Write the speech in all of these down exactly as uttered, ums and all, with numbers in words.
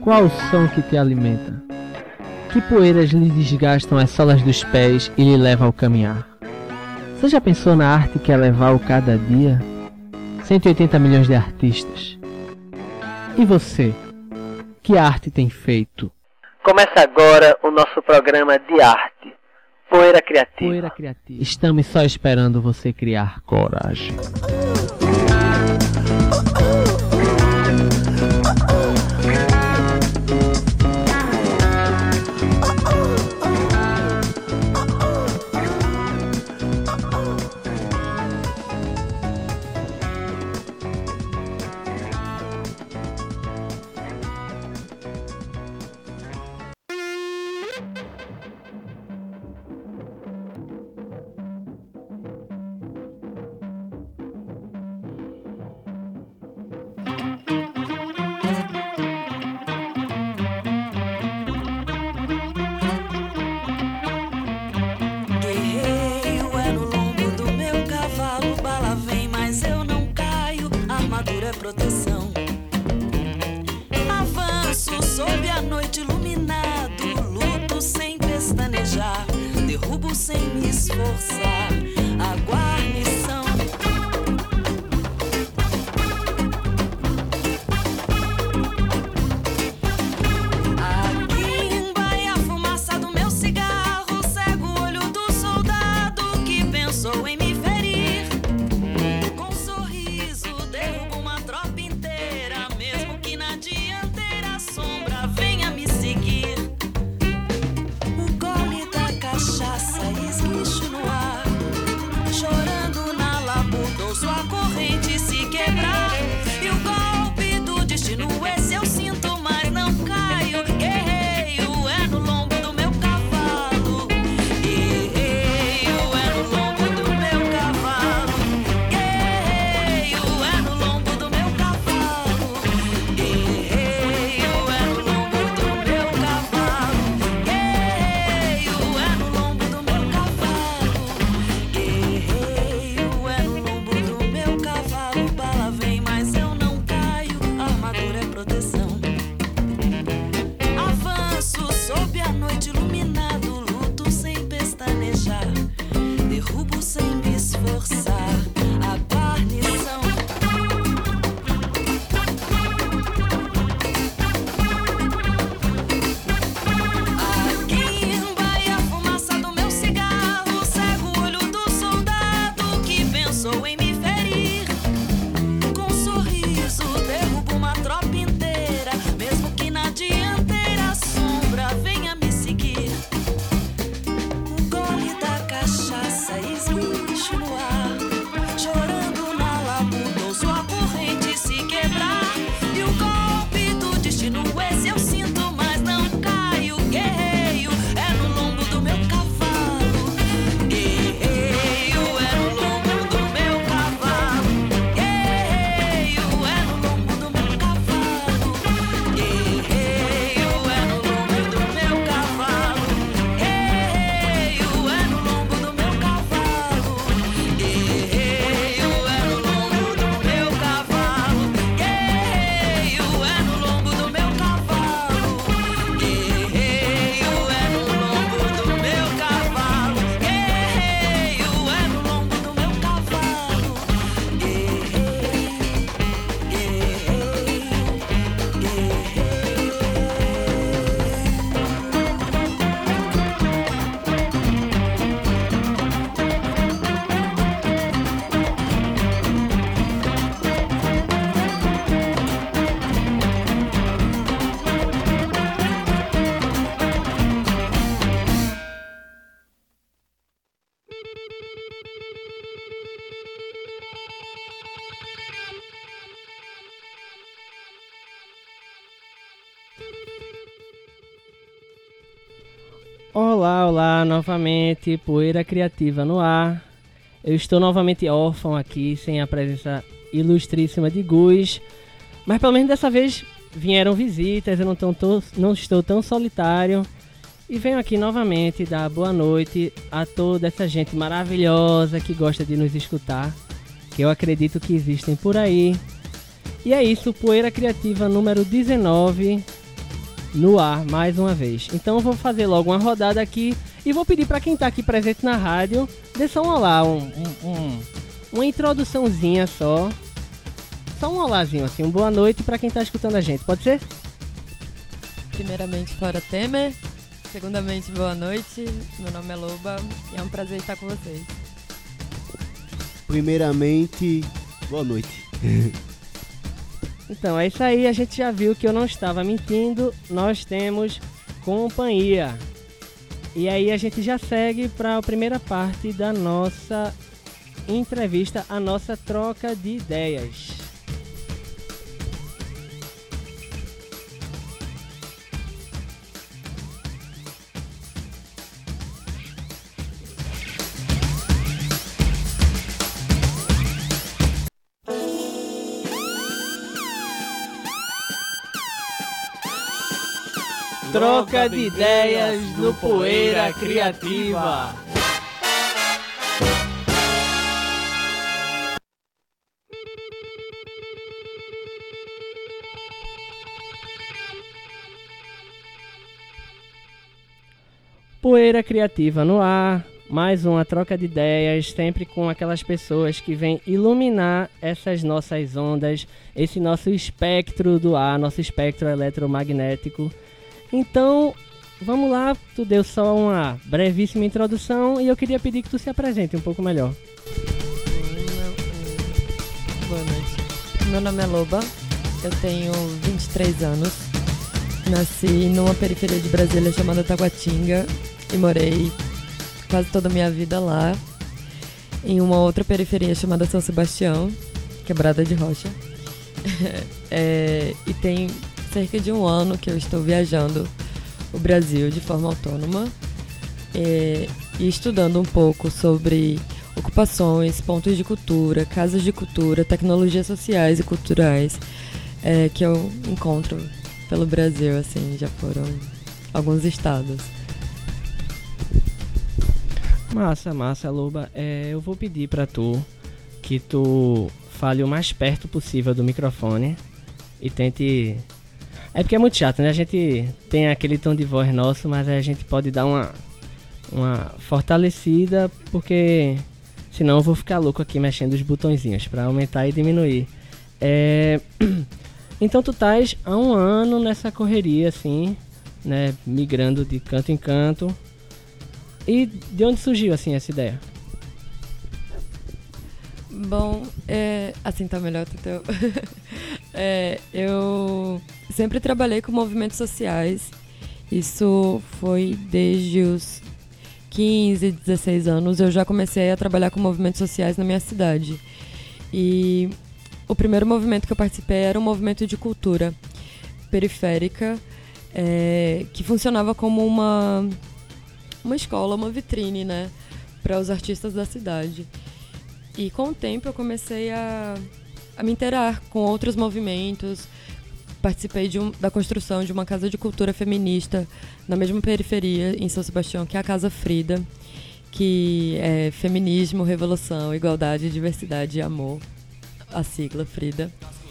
Qual o som que te alimenta? Que poeiras lhe desgastam as solas dos pés e lhe leva ao caminhar? Você já pensou na arte que é levar o cada dia? cento e oitenta milhões de artistas. E você? Que arte tem feito? Começa agora o nosso programa de arte, Poeira Criativa. Poeira Criativa. Estamos só esperando você criar coragem. Proteção. Avanço sob a noite iluminado, luto sem pestanejar, derrubo sem me esforçar a guarnição. Aqui embaia a fumaça do meu cigarro, cego o olho do soldado que pensou em me ferir. Com um sorriso derrubo uma tropa inteira, mesmo que na dianteira a sombra venha me seguir. O gole da cachaça esguicho no ar, chorando na labuta ouço a corrente se quebrar. E o golpe do destino esse eu sinto, mas não caio. Guerreiro é no lombo do meu cavalo, guerreiro é no lombo do meu cavalo, guerreiro é no lombo do meu cavalo, guerreiro é no lombo do meu cavalo, guerreiro é no lombo do meu cavalo, guerreiro é no lombo do meu cavalo. Bala vem, mas eu não caio, armadura é proteção. Avanço sob a noite iluminado, luto sem pestanejar, derrubo sem me esforçar a guarnição. Aqui embaia a fumaça do meu cigarro, cego o olho do soldado que pensou em me ferir. Com um sorriso derrubo uma tropa inteira, mesmo que na dianteira a sombra venha me seguir. O gole da cachaça esguicho no ar, chorando na labuta ouço a corrente se quebrar. E o golpe do destino esse eu sinto, mas não caio. Guerreiro é no lombo do meu cavalo, guerreiro é no lombo do meu cavalo, guerreiro é no lombo do meu cavalo, guerreiro é no lombo do meu cavalo, guerreiro é no lombo do meu cavalo, guerreiro é no lombo do meu cavalo, guerreiro é no lombo do meu cavalo, guerreiro é no lombo do meu cavalo, guerreiro é no lombo do meu cavalo, Olá, olá, novamente, Poeira Criativa no ar. Eu estou novamente órfão aqui, sem a presença ilustríssima de Gus, mas pelo menos dessa vez vieram visitas, eu não, tão, tô, não estou tão solitário. E venho aqui novamente dar boa noite a toda essa gente maravilhosa que gosta de nos escutar, que eu acredito que existem por aí. E é isso, Poeira Criativa número dezenove. no ar mais uma vez. Então eu vou fazer logo uma rodada aqui e vou pedir para quem está aqui presente na rádio, dê só um olá, um, um, um, uma introduçãozinha só. Só um olazinho, assim, um boa noite para quem está escutando a gente, pode ser? Primeiramente, Flora Temer. Segundamente, boa noite. Meu nome é Loba e é um prazer estar com vocês. Primeiramente, boa noite. Então, é isso aí, a gente já viu que eu não estava mentindo, nós temos companhia. E aí a gente já segue para a primeira parte da nossa entrevista, a nossa troca de ideias. Troca de ideias no Poeira Criativa. Poeira Criativa no ar, mais uma troca de ideias, sempre com aquelas pessoas que vêm iluminar essas nossas ondas, esse nosso espectro do ar, nosso espectro eletromagnético. Então, vamos lá, tu deu só uma brevíssima introdução e eu queria pedir que tu se apresente um pouco melhor. Boa noite. Meu nome é Loba, eu tenho vinte e três anos, nasci numa periferia de Brasília chamada Taguatinga e morei quase toda a minha vida lá, em uma outra periferia chamada São Sebastião, Quebrada de Rocha. é, e tem cerca de um ano que eu estou viajando o Brasil de forma autônoma é, e estudando um pouco sobre ocupações, pontos de cultura, casas de cultura, tecnologias sociais e culturais é, que eu encontro pelo Brasil, assim, já foram alguns estados. Massa, massa, Loba. É, eu vou pedir pra tu que tu fale o mais perto possível do microfone e tente... É porque é muito chato, né? A gente tem aquele tom de voz nosso, mas a gente pode dar uma, uma fortalecida, porque senão eu vou ficar louco aqui mexendo os botõezinhos pra aumentar e diminuir. É... Então tu estás há um ano nessa correria, assim, né? Migrando de canto em canto. E de onde surgiu, assim, essa ideia? Bom, é, assim tá melhor, Tuteu. é, eu sempre trabalhei com movimentos sociais. Isso foi desde os quinze, dezesseis anos. Eu já comecei a trabalhar com movimentos sociais na minha cidade. E o primeiro movimento que eu participei era um movimento de cultura periférica, é, que funcionava como uma, uma escola, uma vitrine, né, para os artistas da cidade. E com o tempo eu comecei a, a me interar com outros movimentos. Participei de um, da construção de uma casa de cultura feminista na mesma periferia, em São Sebastião, que é a Casa Frida, que é feminismo, revolução, igualdade, diversidade e amor, a sigla Frida.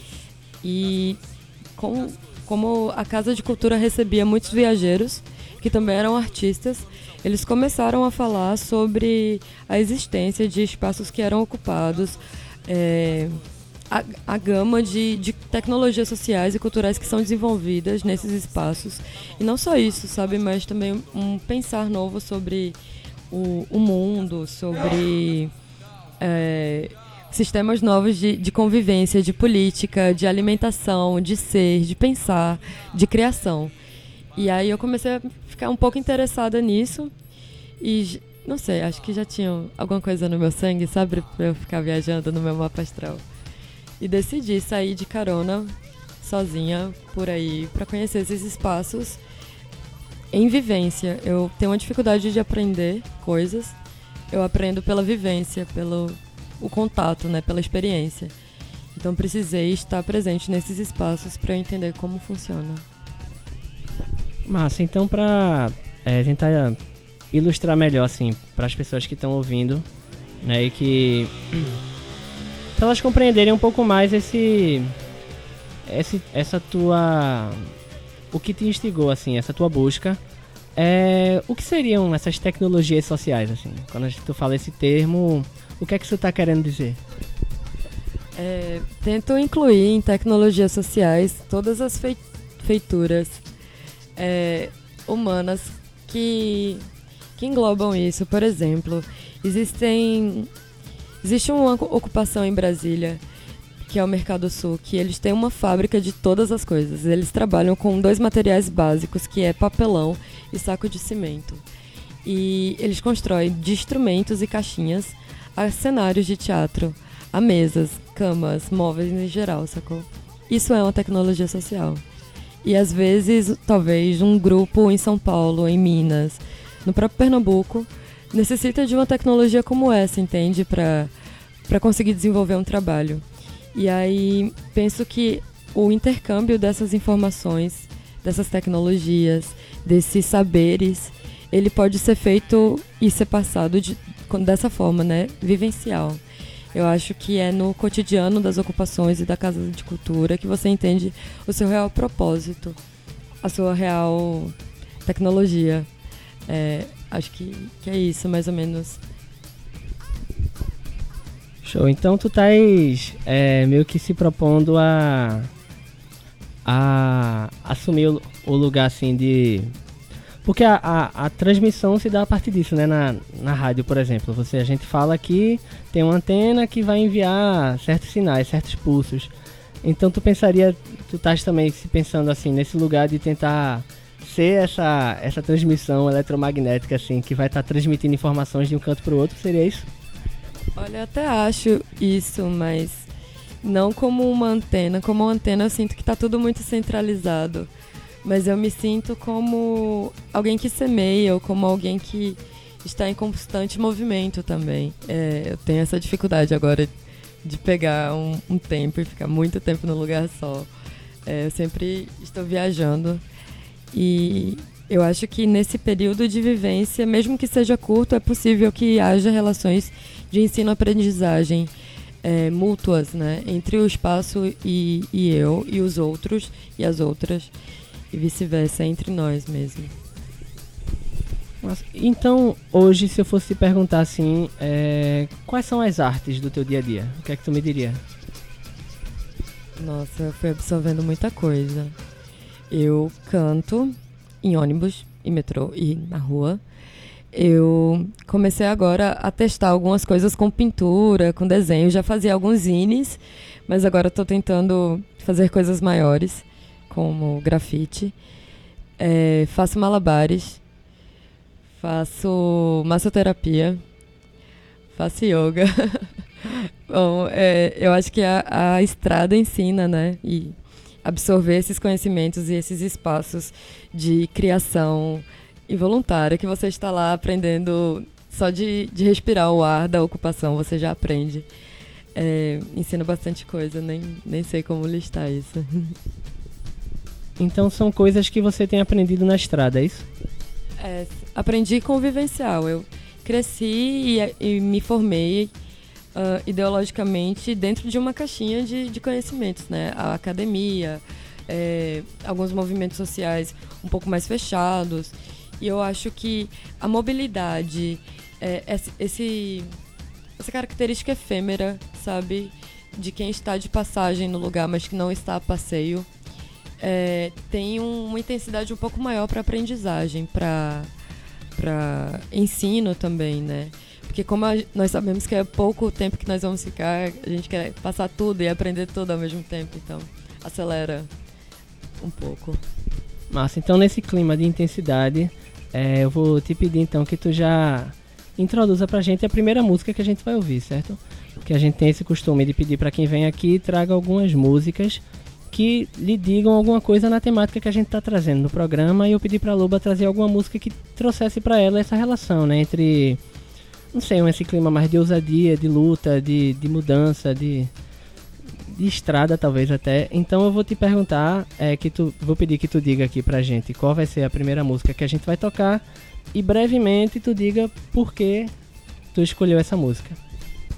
E com, como a Casa de Cultura recebia muitos viajeiros, que também eram artistas, eles começaram a falar sobre a existência de espaços que eram ocupados, é, a, a gama de, de tecnologias sociais e culturais que são desenvolvidas nesses espaços. E não só isso, sabe, mas também um pensar novo sobre o, o mundo, sobre é, sistemas novos de, de convivência, de política, de alimentação, de ser, de pensar, de criação. E aí eu comecei a ficar um pouco interessada nisso e, não sei, acho que já tinha alguma coisa no meu sangue, sabe, pra eu ficar viajando no meu mapa astral. E decidi sair de carona, sozinha, por aí, pra conhecer esses espaços em vivência. Eu tenho uma dificuldade de aprender coisas, eu aprendo pela vivência, pelo o contato, né, pela experiência. Então precisei estar presente nesses espaços pra eu entender como funciona. Massa, então pra é, tentar ilustrar melhor, assim, para as pessoas que estão ouvindo, né, e que pra elas compreenderem um pouco mais esse, esse essa tua o que te instigou, assim, essa tua busca, é, o que seriam essas tecnologias sociais, assim? Quando a gente, tu fala esse termo, o que é que você está querendo dizer? É, tento incluir em tecnologias sociais todas as fei- feituras é, humanas que, que englobam isso. Por exemplo, existem, existe uma ocupação em Brasília, que é o Mercado Sul, que eles têm uma fábrica de todas as coisas. Eles trabalham com dois materiais básicos, que é papelão e saco de cimento. E eles constroem de instrumentos e caixinhas a cenários de teatro, a mesas, camas, móveis em geral, sacou? Isso é uma tecnologia social. E às vezes, talvez, um grupo em São Paulo, em Minas, no próprio Pernambuco, necessita de uma tecnologia como essa, entende? Para para conseguir desenvolver um trabalho. E aí, penso que o intercâmbio dessas informações, dessas tecnologias, desses saberes, ele pode ser feito e ser passado de, dessa forma, né? Vivencial. Eu acho que é no cotidiano das ocupações e da Casa de Cultura que você entende o seu real propósito, a sua real tecnologia. É, acho que, que é isso, mais ou menos. Show. Então tu estás é, meio que se propondo a, a assumir o, o lugar, assim, de... Porque a, a, a transmissão se dá a partir disso, né? Na, na rádio, por exemplo. Você, a gente fala aqui, tem uma antena que vai enviar certos sinais, certos pulsos. Então tu pensaria, tu estás também se pensando assim, nesse lugar de tentar ser essa, essa transmissão eletromagnética, assim, que vai estar tá transmitindo informações de um canto para o outro, seria isso? Olha, eu até acho isso, mas não como uma antena. Como uma antena eu sinto que está tudo muito centralizado. Mas eu me sinto como alguém que semeia, ou como alguém que está em constante movimento também. É, eu tenho essa dificuldade agora de pegar um, um tempo e ficar muito tempo num lugar só. É, eu sempre estou viajando e eu acho que nesse período de vivência, mesmo que seja curto, é possível que haja relações de ensino-aprendizagem é, mútuas, né, entre o espaço e, e eu, e os outros e as outras. E vice-versa, entre nós mesmo. Então, hoje, se eu fosse te perguntar assim, é, quais são as artes do teu dia a dia? O que é que tu me diria? Nossa, eu fui absorvendo muita coisa. Eu canto em ônibus, em metrô e na rua. Eu comecei agora a testar algumas coisas com pintura, com desenho. Já fazia alguns zines, mas agora estou tentando fazer coisas maiores, como grafite. É, faço malabares, faço massoterapia, faço yoga. Bom, é, eu acho que a, a estrada ensina, né? E absorver esses conhecimentos e esses espaços de criação involuntária, que você está lá aprendendo só de, de respirar o ar da ocupação, você já aprende. É, ensina bastante coisa, nem, nem sei como listar isso. Então são coisas que você tem aprendido na estrada, é isso? É, aprendi convivencial. Eu cresci e, e me formei uh, ideologicamente dentro de uma caixinha de, de conhecimentos, né? A academia, é, alguns movimentos sociais um pouco mais fechados. E eu acho que a mobilidade, é, esse, esse, essa característica efêmera, sabe? De quem está de passagem no lugar, mas que não está a passeio, É, tem um, uma intensidade um pouco maior para aprendizagem, para para ensino também, né? Porque como a, nós sabemos que é pouco tempo que nós vamos ficar, a gente quer passar tudo e aprender tudo ao mesmo tempo, então acelera um pouco. Massa, então nesse clima de intensidade, é, eu vou te pedir então que tu já introduza pra gente a primeira música que a gente vai ouvir, certo? Porque a gente tem esse costume de pedir para quem vem aqui traga algumas músicas que lhe digam alguma coisa na temática que a gente está trazendo no programa, e eu pedi para a Loba trazer alguma música que trouxesse para ela essa relação, né, entre, não sei, esse clima mais de ousadia, de luta, de, de mudança, de, de estrada talvez até. Então eu vou te perguntar, é, que tu, vou pedir que tu diga aqui pra gente qual vai ser a primeira música que a gente vai tocar, e brevemente tu diga por que tu escolheu essa música.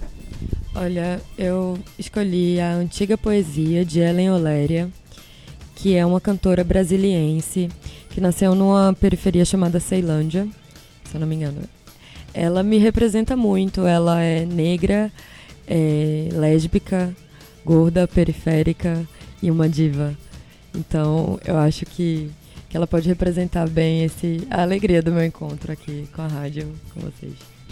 Olha, eu escolhi a Antiga Poesia, de Helen Oléria, que é uma cantora brasiliense que nasceu numa periferia chamada Ceilândia, se eu não me engano. Ela me representa muito, ela é negra, é lésbica, gorda, periférica e uma diva. Então eu acho que, que ela pode representar bem esse, a alegria do meu encontro aqui com a rádio, com vocês.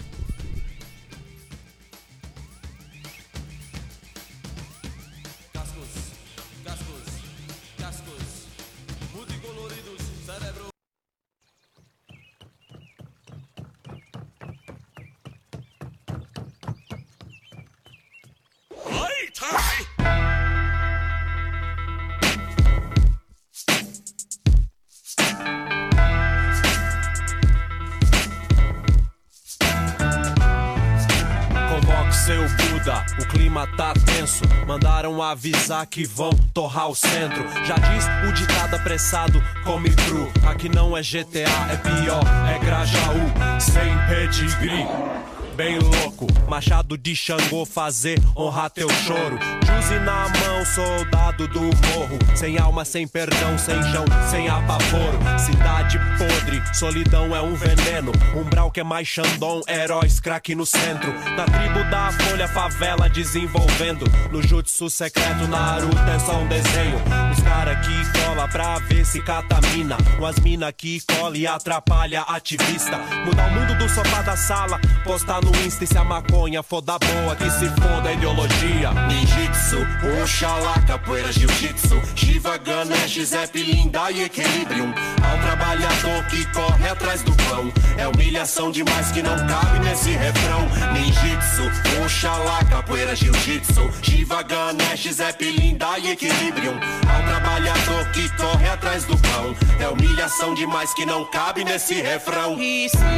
Seu Buda, o clima tá tenso. Mandaram avisar que vão torrar o centro. Já diz o ditado apressado, come cru. Aqui não é G T A, é pior, é Grajaú. Sem pedigree, bem louco. Machado de Xangô fazer honrar teu choro. Juzi na mão, soldado do morro. Sem alma, sem perdão, sem chão, sem apavoro. Cidade podre, solidão é um veneno. Umbral que é mais Xandão, heróis craque no centro. Na tribo da folha, favela desenvolvendo. No jutsu secreto, Naruto é só um desenho. Os cara que cola pra ver se catamina. Umas mina que cola e atrapalha ativista. Mudar o mundo do sofá da sala, postar no Insta e se a maconha for da boa, que se foda a ideologia. Ninjitsu, Oxalá, capoeira, jiu-jitsu, Shiva, Ganesh, Zep, Linda e Equilibrium. Ao trabalhador que corre atrás do pão, é humilhação demais que não cabe nesse refrão. Ninjitsu, Oxalá, capoeira, jiu-jitsu, Shiva, Ganesh, Zep, Linda e Equilibrium. Ao trabalhador que corre atrás do pão, é humilhação demais que não cabe nesse refrão. E se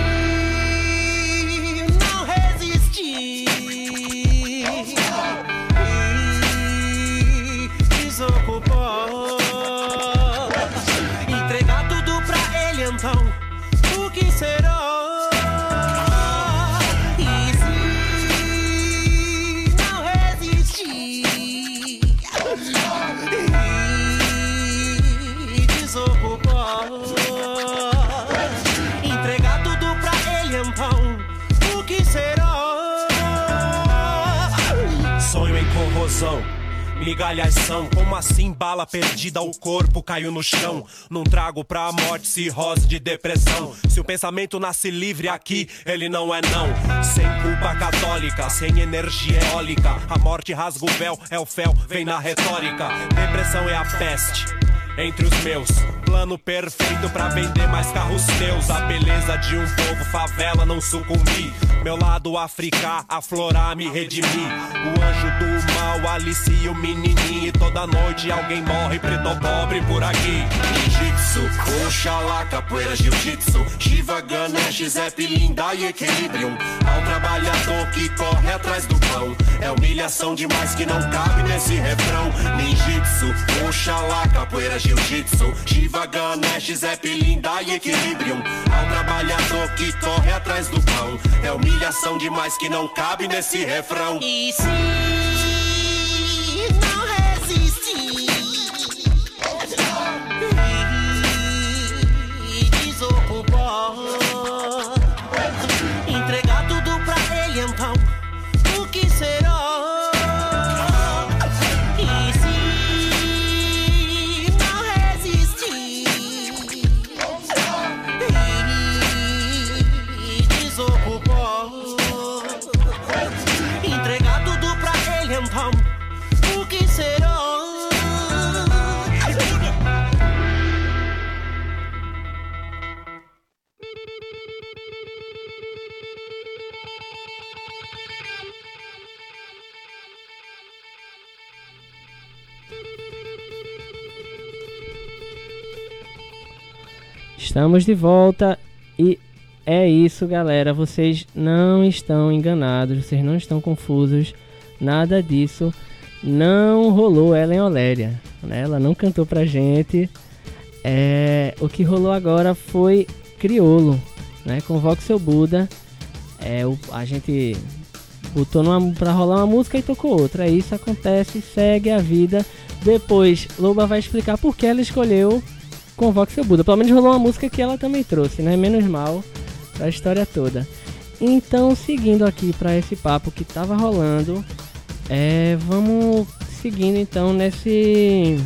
não resistir e desocupar, entregar tudo pra ele, então o que será? E se não resistir e desocupar, entregar tudo pra ele, então o que será? Sonho em corrosão, migalhas são, como assim bala perdida, o corpo caiu no chão. Não trago pra morte cirrose de depressão. Se o pensamento nasce livre aqui, ele não é não. Sem culpa católica, sem energia eólica, a morte rasga o véu, é o fel, vem na retórica. Depressão é a peste entre os meus, plano perfeito pra vender mais carros teus. A beleza de um povo, favela, não sucumbir. Meu lado africano, aflorar, me redimir. O anjo do mal alicia o menininho, e toda noite alguém morre, preto ou pobre por aqui. Ninjitsu, Oxalá, capoeira, jiu-jitsu, Shiva, Ganesh, Zep, Linda e Equilibrium. Ao trabalhador que corre atrás do pão, é humilhação demais que não cabe nesse refrão. Ninjitsu, Oxalá, capoeira, jiu-jitsu, Shiva, Ganesh, Zep, Linda e Equilibrium. Ao trabalhador que corre atrás do pão, é humilhação demais que não cabe nesse refrão. E se não resistir e desocupar, entregar tudo pra ele, então o que será? E se não resistir e desocupar, entregar tudo pra ele, então o que será? Estamos de volta e é isso, galera. Vocês não estão enganados, vocês não estão confusos. Nada disso não rolou Ellen Oléria, né? Ela não cantou pra gente. É, o que rolou agora foi Criolo, né? Convoque Seu Buda. É, o, a gente botou numa, pra rolar uma música e tocou outra. Aí isso acontece, segue a vida. Depois, Loba vai explicar por que ela escolheu Convoque Seu Buda. Pelo menos rolou uma música que ela também trouxe, né? Menos mal pra história toda. Então, seguindo aqui pra esse papo que tava rolando, é, vamos seguindo então nesse...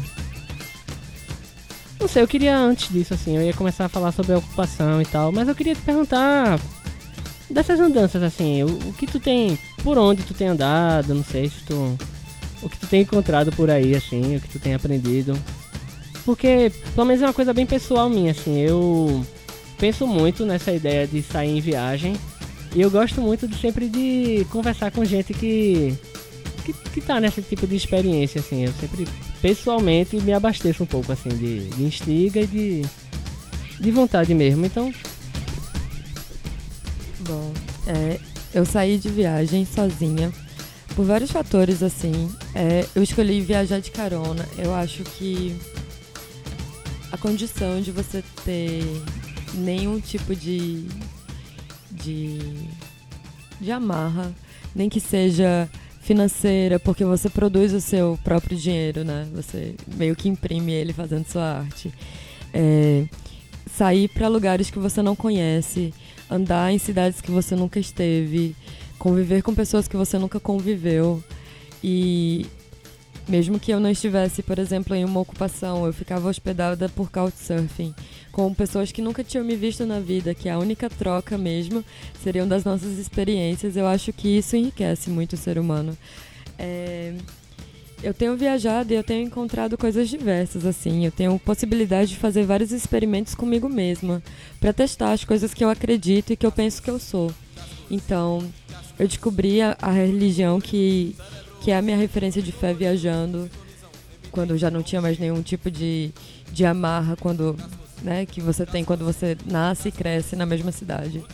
Não sei, eu queria antes disso, assim, eu ia começar a falar sobre a ocupação e tal, mas eu queria te perguntar dessas andanças, assim, o, o que tu tem, por onde tu tem andado, não sei se tu... O que tu tem encontrado por aí, assim, o que tu tem aprendido. Porque, pelo menos é uma coisa bem pessoal minha, assim, eu penso muito nessa ideia de sair em viagem e eu gosto muito de sempre de conversar com gente que... Que, que tá nesse tipo de experiência, assim, eu sempre, pessoalmente, me abasteço um pouco, assim, de, de instiga e de, de vontade mesmo, então... Bom, é, eu saí de viagem sozinha, por vários fatores, assim, é, eu escolhi viajar de carona, eu acho que a condição de você ter nenhum tipo de, de, de amarra, nem que seja... financeira, porque você produz o seu próprio dinheiro, né? Você meio que imprime ele fazendo sua arte. É, sair para lugares que você não conhece, andar em cidades que você nunca esteve, conviver com pessoas que você nunca conviveu. E mesmo que eu não estivesse, por exemplo, em uma ocupação, eu ficava hospedada por couchsurfing, com pessoas que nunca tinham me visto na vida, que a única troca mesmo seriam das nossas experiências. Eu acho que isso enriquece muito o ser humano. É... Eu tenho viajado e eu tenho encontrado coisas diversas, assim. Eu tenho possibilidade de fazer vários experimentos comigo mesma, para testar as coisas que eu acredito e que eu penso que eu sou. Então, eu descobri a, a religião que, que é a minha referência de fé viajando, quando eu já não tinha mais nenhum tipo de, de amarra, quando... Né, que você tem quando você nasce e cresce na mesma cidade.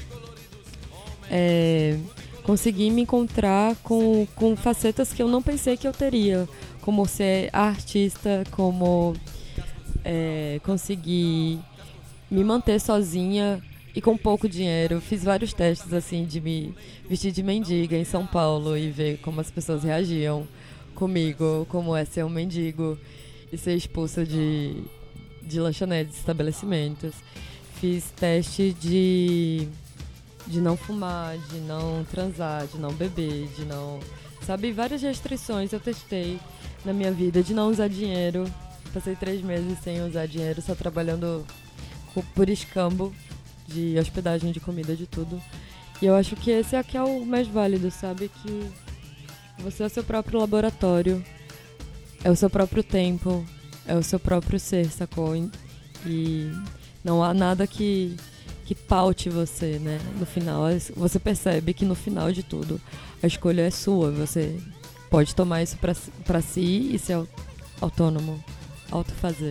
É, consegui me encontrar com, com facetas que eu não pensei que eu teria, como ser artista, como é, conseguir me manter sozinha e com pouco dinheiro. Fiz vários testes assim de me vestir de mendiga em São Paulo e ver como as pessoas reagiam comigo, como é ser um mendigo e ser expulso de... de lanchonetes, estabelecimentos. Fiz teste de, de não fumar, de não transar, de não beber, de não... Sabe, várias restrições eu testei na minha vida, de não usar dinheiro. Passei três meses sem usar dinheiro, só trabalhando por escambo, de hospedagem, de comida, de tudo. E eu acho que esse aqui é o mais válido, sabe? Que você é o seu próprio laboratório, é o seu próprio tempo, é o seu próprio ser, sacou? E não há nada que, que paute você, né? No final, você percebe que no final de tudo, a escolha é sua. Você pode tomar isso pra, pra si e ser autônomo, autofazer.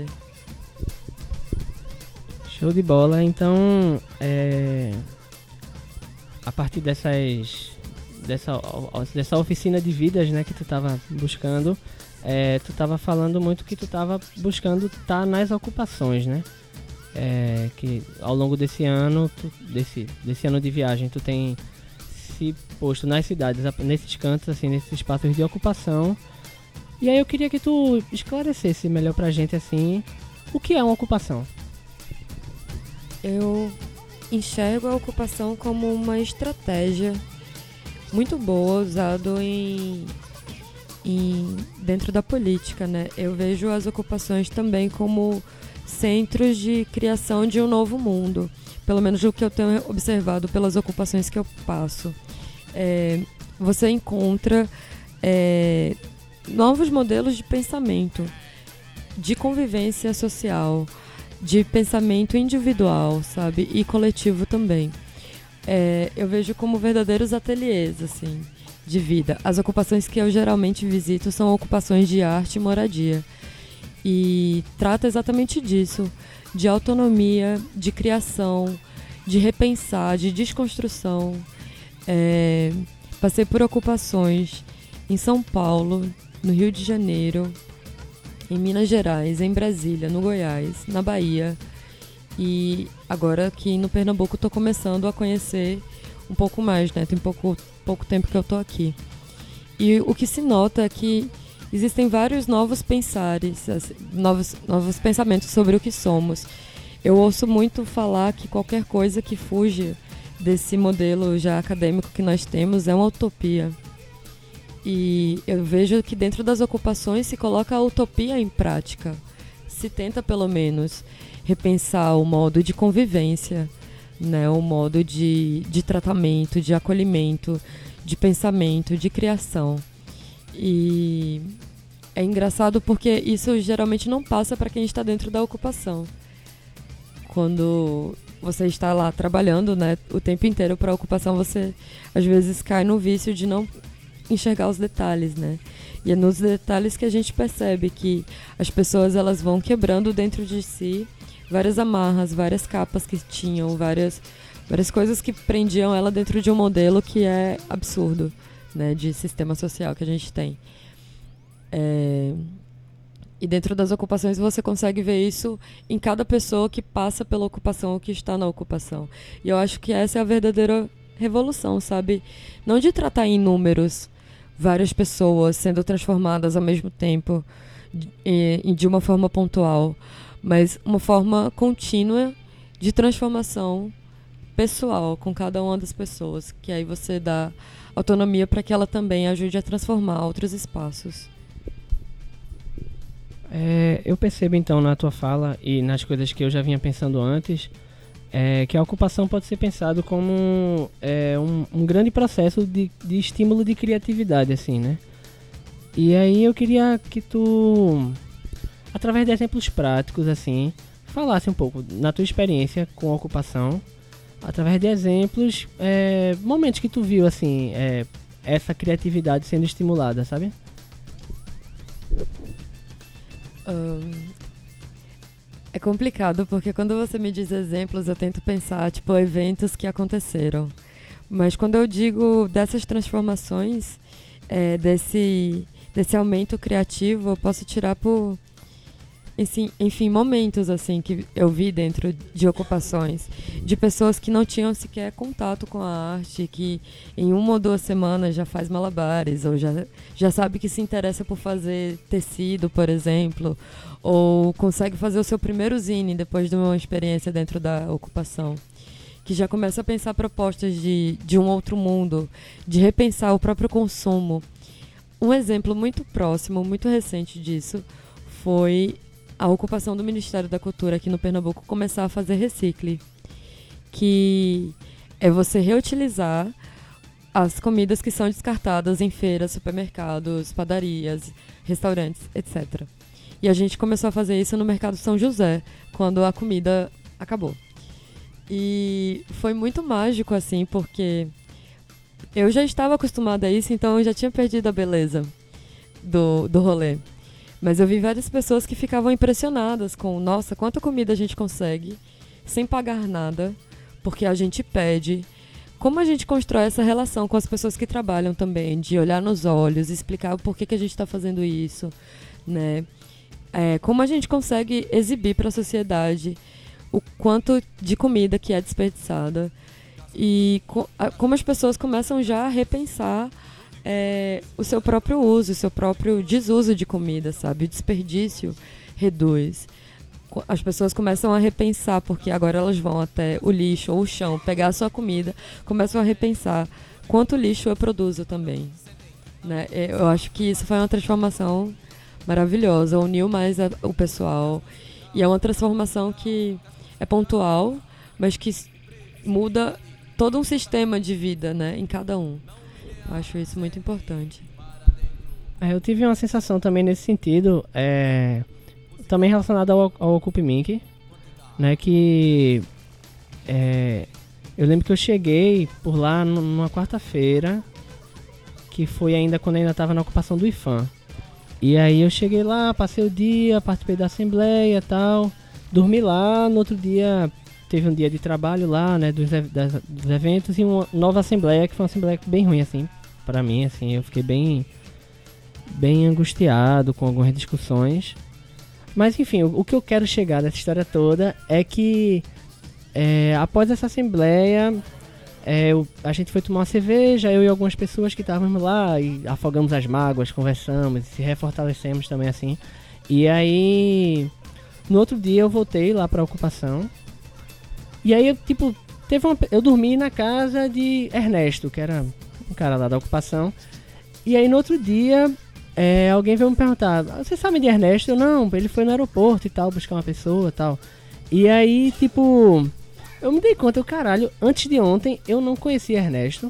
Show de bola. Então, é... a partir dessas... Dessa, dessa oficina de vidas, né, que tu tava buscando... É, tu estava falando muito que tu estava buscando estar tá nas ocupações, né? É, que ao longo desse ano, tu, desse, desse ano de viagem, tu tem se posto nas cidades, nesses cantos, assim, nesses espaços de ocupação. E aí eu queria que tu esclarecesse melhor pra gente, assim, o que é uma ocupação? Eu enxergo a ocupação como uma estratégia muito boa usada em... Em, dentro da política, né? Eu vejo as ocupações também como centros de criação de um novo mundo, pelo menos o que eu tenho observado pelas ocupações que eu passo. É, você encontra é, novos modelos de pensamento, de convivência social, de pensamento individual, sabe? E coletivo também. É, eu vejo como verdadeiros ateliês, assim, de vida. As ocupações que eu geralmente visito são ocupações de arte e moradia. E trata exatamente disso, de autonomia, de criação, de repensar, de desconstrução. É, passei por ocupações em São Paulo, no Rio de Janeiro, em Minas Gerais, em Brasília, no Goiás, na Bahia. E agora aqui no Pernambuco estou começando a conhecer um pouco mais, né? Tem pouco, pouco tempo que eu tô aqui. E o que se nota é que existem vários novos pensares, assim, novos, novos pensamentos sobre o que somos. Eu ouço muito falar que qualquer coisa que fuja desse modelo já acadêmico que nós temos é uma utopia. E eu vejo que dentro das ocupações se coloca a utopia em prática. Se tenta, pelo menos, repensar o modo de convivência, né? O modo de, de tratamento, de acolhimento, de pensamento, de criação. E é engraçado porque isso geralmente não passa para quem está dentro da ocupação. Quando você está lá trabalhando, né, o tempo inteiro para a ocupação, você às vezes cai no vício de não enxergar os detalhes, né? E é nos detalhes que a gente percebe que as pessoas elas vão quebrando dentro de si várias amarras, várias capas que tinham, várias, várias coisas que prendiam ela dentro de um modelo que é absurdo, né, de sistema social que a gente tem. É... E dentro das ocupações você consegue ver isso em cada pessoa que passa pela ocupação ou que está na ocupação. E eu acho que essa é a verdadeira revolução, sabe? Não de tratar em números várias pessoas sendo transformadas ao mesmo tempo e de uma forma pontual, mas uma forma contínua de transformação pessoal com cada uma das pessoas, que aí você dá autonomia para que ela também ajude a transformar outros espaços. É, eu percebo então na tua fala e nas coisas que eu já vinha pensando antes, é, que a ocupação pode ser pensado como é, um, um grande processo de, de estímulo de criatividade, assim, né? E aí eu queria que tu, através de exemplos práticos, assim, falasse um pouco na tua experiência com a ocupação, através de exemplos, é, momentos que tu viu, assim, é, essa criatividade sendo estimulada, sabe? Um, é complicado, porque quando você me diz exemplos, eu tento pensar, tipo, eventos que aconteceram. Mas quando eu digo dessas transformações, é, desse, desse aumento criativo, eu posso tirar por, enfim, enfim, momentos assim que eu vi dentro de ocupações, de pessoas que não tinham sequer contato com a arte, que em uma ou duas semanas já faz malabares, ou já, já sabe que se interessa por fazer tecido, por exemplo, ou consegue fazer o seu primeiro zine depois de uma experiência dentro da ocupação, que já começa a pensar propostas de, de um outro mundo, de repensar o próprio consumo. Um exemplo muito próximo, muito recente disso, foi a ocupação do Ministério da Cultura aqui no Pernambuco começar a fazer recicle, que é você reutilizar as comidas que são descartadas em feiras, supermercados, padarias, restaurantes, etcétera. E a gente começou a fazer isso no Mercado São José, quando a comida acabou. E foi muito mágico, assim, porque eu já estava acostumada a isso, então eu já tinha perdido a beleza do, do rolê. Mas eu vi várias pessoas que ficavam impressionadas com, nossa, quanta comida a gente consegue sem pagar nada, porque a gente pede. Como a gente constrói essa relação com as pessoas que trabalham também, de olhar nos olhos, explicar o porquê que a gente está fazendo isso, né? É, como a gente consegue exibir para a sociedade o quanto de comida que é desperdiçada e co- a, como as pessoas começam já a repensar é, o seu próprio uso, o seu próprio desuso de comida, sabe? O desperdício reduz. As pessoas começam a repensar, porque agora elas vão até o lixo ou o chão pegar a sua comida, começam a repensar quanto lixo eu produzo também, né? Eu acho que isso foi uma transformação maravilhosa, uniu mais a, o pessoal, e é uma transformação que é pontual, mas que muda todo um sistema de vida, né, em cada um. Eu acho isso muito importante. É, eu tive uma sensação também nesse sentido, é, também relacionada ao, ao Ocupe Mink, né, que é, eu lembro que eu cheguei por lá numa quarta-feira, que foi ainda quando eu ainda estava na ocupação do I F A M. E aí eu cheguei lá, passei o dia, participei da assembleia e tal, dormi lá, no outro dia teve um dia de trabalho lá, né, dos, das, dos eventos, e uma nova assembleia, que foi uma assembleia bem ruim, assim, pra mim, assim, eu fiquei bem, bem angustiado com algumas discussões. Mas enfim, o, o que eu quero chegar dessa história toda é que, é, após essa assembleia, é, eu, a gente foi tomar uma cerveja, eu e algumas pessoas que estávamos lá, e afogamos as mágoas, conversamos, se refortalecemos também assim. E aí, no outro dia eu voltei lá pra ocupação. E aí, eu, tipo, teve uma, eu dormi na casa de Ernesto, que era um cara lá da ocupação. E aí, no outro dia, é, alguém veio me perguntar, você sabe de Ernesto? Eu, não, ele foi no aeroporto e tal, buscar uma pessoa e tal. E aí, tipo, eu me dei conta, eu, caralho, antes de ontem eu não conhecia Ernesto.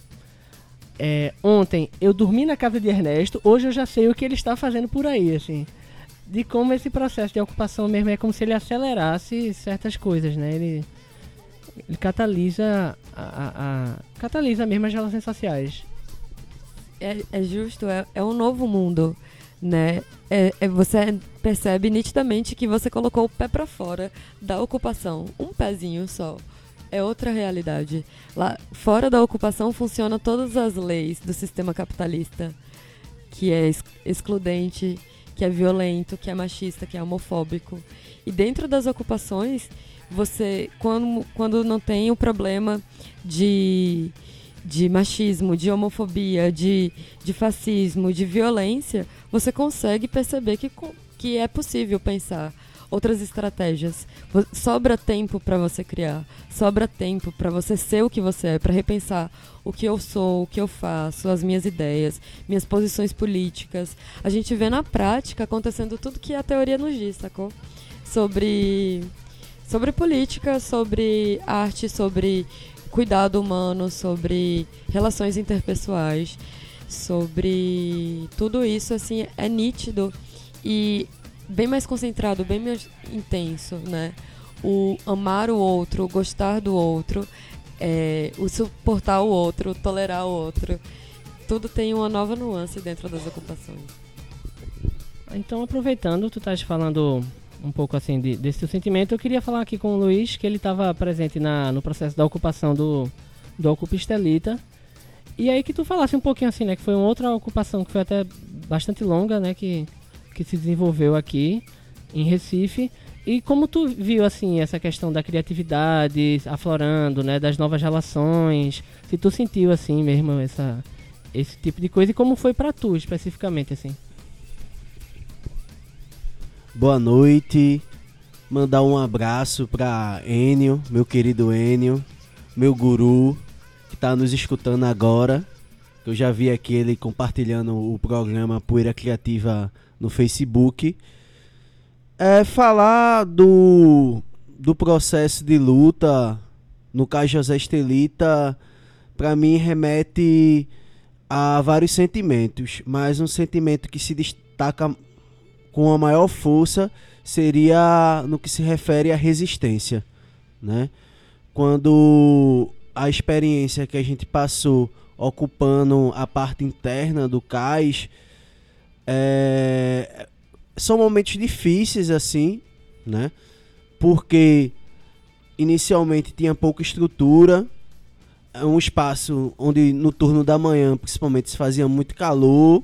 É, ontem eu dormi na casa de Ernesto, hoje eu já sei o que ele está fazendo por aí, assim. De como esse processo de ocupação mesmo é como se ele acelerasse certas coisas, né? Ele, ele catalisa, a, a, a, catalisa mesmo as relações sociais. É, é justo, é, é um novo mundo, né? É, é, você percebe nitidamente que você colocou o pé pra fora da ocupação, um pezinho só. É outra realidade. Lá fora da ocupação funcionam todas as leis do sistema capitalista, que é ex- excludente, que é violento, que é machista, que é homofóbico. E dentro das ocupações, você, quando, quando não tem o problema de, de machismo, de homofobia, de, de fascismo, de violência, você consegue perceber que, que é possível pensar outras estratégias. Sobra tempo para você criar, sobra tempo para você ser o que você é, para repensar o que eu sou, o que eu faço, as minhas ideias, minhas posições políticas. A gente vê na prática acontecendo tudo que a teoria nos diz, sacou? Sobre, sobre política, sobre arte, sobre cuidado humano, sobre relações interpessoais, sobre tudo isso, assim, é nítido e bem mais concentrado, bem mais intenso, né? O amar o outro, o gostar do outro, é, o suportar o outro, o tolerar o outro. Tudo tem uma nova nuance dentro das ocupações. Então, aproveitando, tu estás falando um pouco assim de, desse teu sentimento, eu queria falar aqui com o Luiz, que ele estava presente na, no processo da ocupação do, do Ocupa Estelita. E aí que tu falasse um pouquinho assim, né? Que foi uma outra ocupação que foi até bastante longa, né? Que que se desenvolveu aqui em Recife. E como tu viu assim essa questão da criatividade aflorando, né, das novas relações, se tu sentiu assim mesmo essa, esse tipo de coisa, e como foi pra tu especificamente assim? Boa noite, mandar um abraço pra Enio, meu querido Enio, meu guru, que tá nos escutando agora. Eu já vi aqui ele compartilhando o programa Poeira Criativa no Facebook. É falar do, do processo de luta no caso José Estelita, para mim remete a vários sentimentos, mas um sentimento que se destaca com a maior força seria no que se refere à resistência, né? Quando a experiência que a gente passou ocupando a parte interna do cais, É, são momentos difíceis assim, né? Porque inicialmente tinha pouca estrutura, um espaço onde no turno da manhã principalmente se fazia muito calor,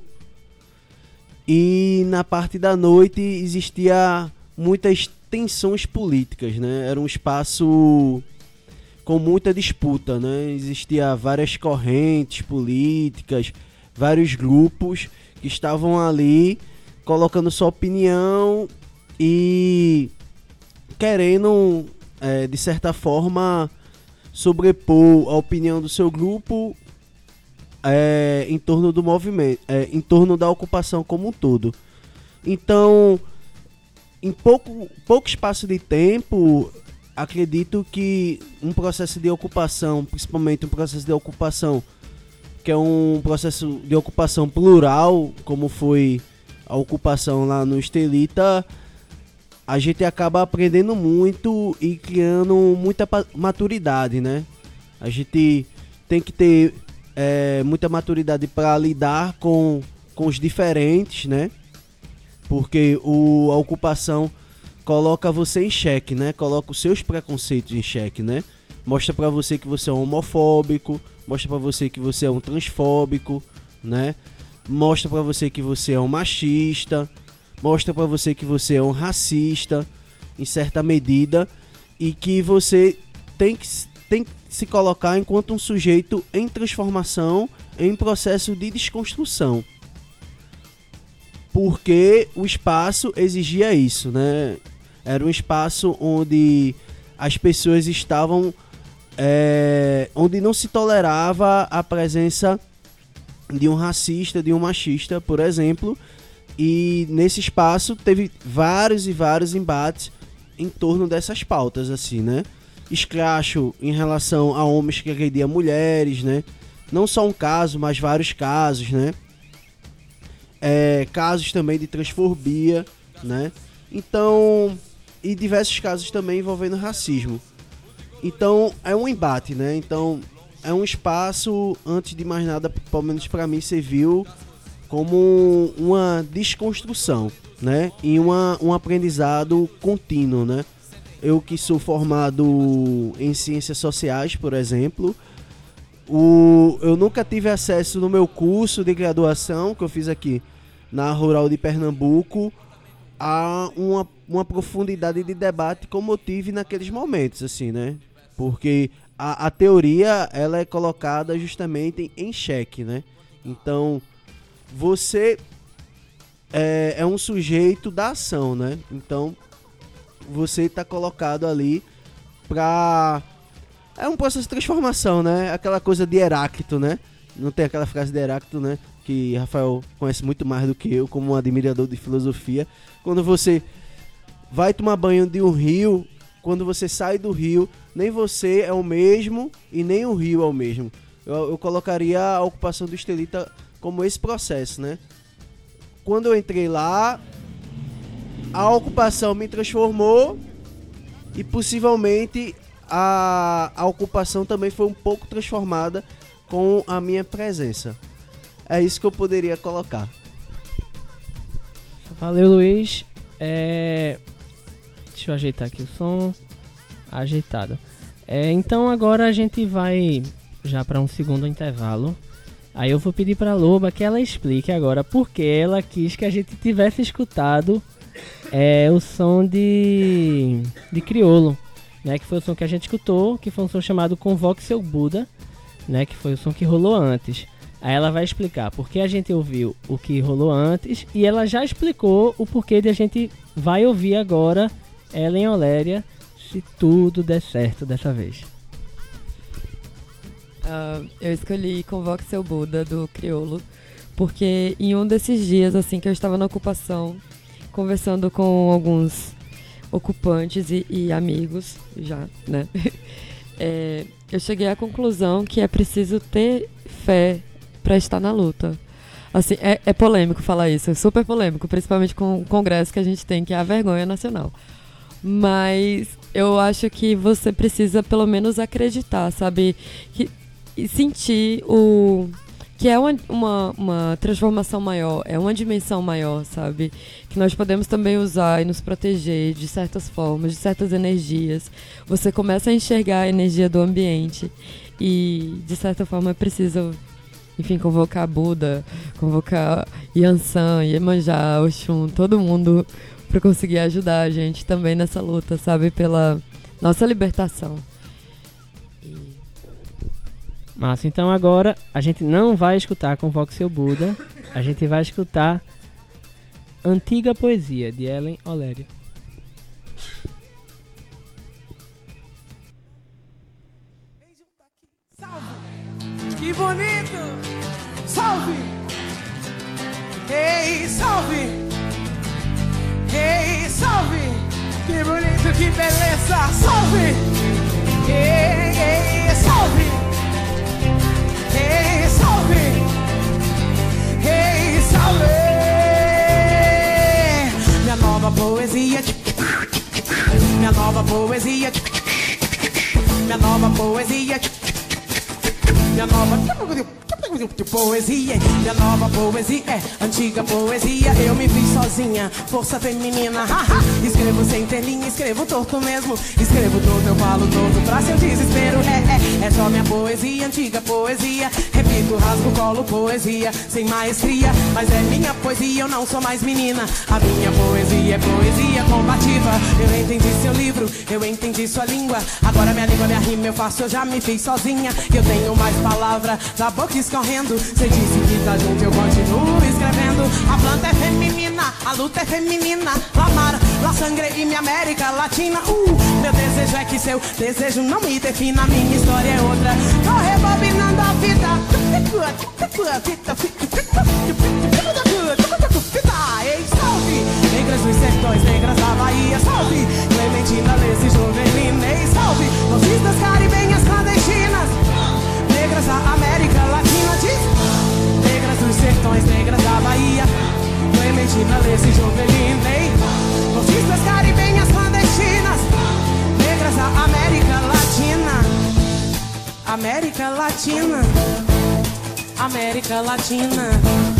e na parte da noite existia muitas tensões políticas, né? Era um espaço com muita disputa, né? Existia várias correntes políticas, vários grupos que estavam ali colocando sua opinião e querendo, é, de certa forma, sobrepor a opinião do seu grupo é, em torno do movimento, é, em torno da ocupação como um todo. Então, em pouco, pouco espaço de tempo, acredito que um processo de ocupação, principalmente um processo de ocupação que é um processo de ocupação plural, como foi a ocupação lá no Estelita, a gente acaba aprendendo muito e criando muita maturidade, né? A gente tem que ter é, muita maturidade para lidar com, com os diferentes, né? Porque o, a ocupação coloca você em xeque, né? Coloca os seus preconceitos em xeque, né? Mostra pra você que você é um homofóbico, mostra pra você que você é um transfóbico, né? Mostra pra você que você é um machista, mostra pra você que você é um racista, em certa medida, e que você tem que, tem que se colocar enquanto um sujeito em transformação, em processo de desconstrução. Porque o espaço exigia isso, né? Era um espaço onde as pessoas estavam... É, onde não se tolerava a presença de um racista, de um machista, por exemplo. E nesse espaço teve vários e vários embates em torno dessas pautas, assim, né? Escracho em relação a homens que agrediam mulheres, né? Não só um caso, mas vários casos, né? É, casos também de transfobia, né? Então, e diversos casos também envolvendo racismo. Então, é um embate, né? Então, é um espaço, antes de mais nada, pelo menos para mim, serviu como uma desconstrução, né? E uma, um aprendizado contínuo, né? Eu que sou formado em ciências sociais, por exemplo, o, eu nunca tive acesso no meu curso de graduação, que eu fiz aqui na Rural de Pernambuco, a uma, uma profundidade de debate como eu tive naqueles momentos, assim, né? Porque a, a teoria, ela é colocada justamente em, em xeque, né? Então, você é, é um sujeito da ação, né? Então, você está colocado ali para... É um processo de transformação, né? Aquela coisa de Heráclito, né? Não tem aquela frase de Heráclito, né? Que Rafael conhece muito mais do que eu, como um admirador de filosofia. Quando você vai tomar banho de um rio, quando você sai do rio, nem você é o mesmo e nem o rio é o mesmo. Eu, eu colocaria a ocupação do Estelita como esse processo, né? Quando eu entrei lá, a ocupação me transformou e possivelmente a, a ocupação também foi um pouco transformada com a minha presença. É isso que eu poderia colocar. Valeu, Luiz. É... Deixa eu ajeitar aqui o som. Ajeitado. É, então agora a gente vai já para um segundo intervalo. Aí eu vou pedir para a Loba que ela explique agora por que ela quis que a gente tivesse escutado é, o som de, de Criolo, né? Que foi o som que a gente escutou, que foi um som chamado Convoque Seu Buda, né? Que foi o som que rolou antes. Aí ela vai explicar por que a gente ouviu o que rolou antes e ela já explicou o porquê de a gente vai ouvir agora Ellen Oléria, se tudo der certo dessa vez. Uh, eu escolhi Convoque Seu Buda, do Criolo, porque em um desses dias, assim, que eu estava na ocupação, conversando com alguns ocupantes e, e amigos, já, né? é, eu cheguei à conclusão que é preciso ter fé para estar na luta. Assim, é, é polêmico falar isso, é super polêmico, principalmente com o congresso que a gente tem, que é a vergonha nacional. Mas eu acho que você precisa pelo menos acreditar, sabe? Que, e sentir o... que é uma, uma, uma transformação maior, é uma dimensão maior, sabe? Que nós podemos também usar e nos proteger de certas formas, de certas energias. Você começa a enxergar a energia do ambiente e, de certa forma, é preciso, enfim, convocar Buda, convocar Yansan, Iemanjá, Oxum, todo mundo para conseguir ajudar a gente também nessa luta, sabe? Pela nossa libertação. Massa, então agora a gente não vai escutar Convoque Seu Buda, a gente vai escutar Antiga Poesia, de Ellen Oléria. Salve! Que bonito! Salve! Ei, salve! Ei, salve! Que bonito, que beleza! Salve! Ei, ei, salve! Hey, salve! Hey, salve! Minha nova poesia, minha nova poesia, minha nova poesia, minha nova Poesia, minha nova poesia é antiga poesia. Eu me fiz sozinha, força feminina. Haha. Escrevo sem ter linha, escrevo torto mesmo. Escrevo todo, eu falo todo pra seu desespero. É, é, é só minha poesia, antiga poesia. Repito, rasgo, colo, poesia sem maestria. Mas é minha poesia, eu não sou mais menina. A minha poesia é poesia combativa. Eu entendi seu livro, eu entendi sua língua. Agora minha língua, minha rima eu faço, eu já me fiz sozinha. Eu tenho mais palavra da boca escorrendo. Cê disse que tá junto, eu continuo escrevendo. A planta é feminina, a luta é feminina. La mar, la sangre e minha América Latina. Uh, meu desejo é que seu desejo não me defina. Minha história é outra, tô rebobinando a vida. Ei, salve! Negras dos sertões, negras da Bahia, salve! Clementina, Lesse, Jovelina, ei, salve! Bolsistas caribenhas clandestinas, negras da América Latina, diz! Negras dos sertões, negras da Bahia, Clementina, Lesse, Jovelina, ei! Bolsistas caribenhas clandestinas, negras da América Latina, América Latina, América Latina.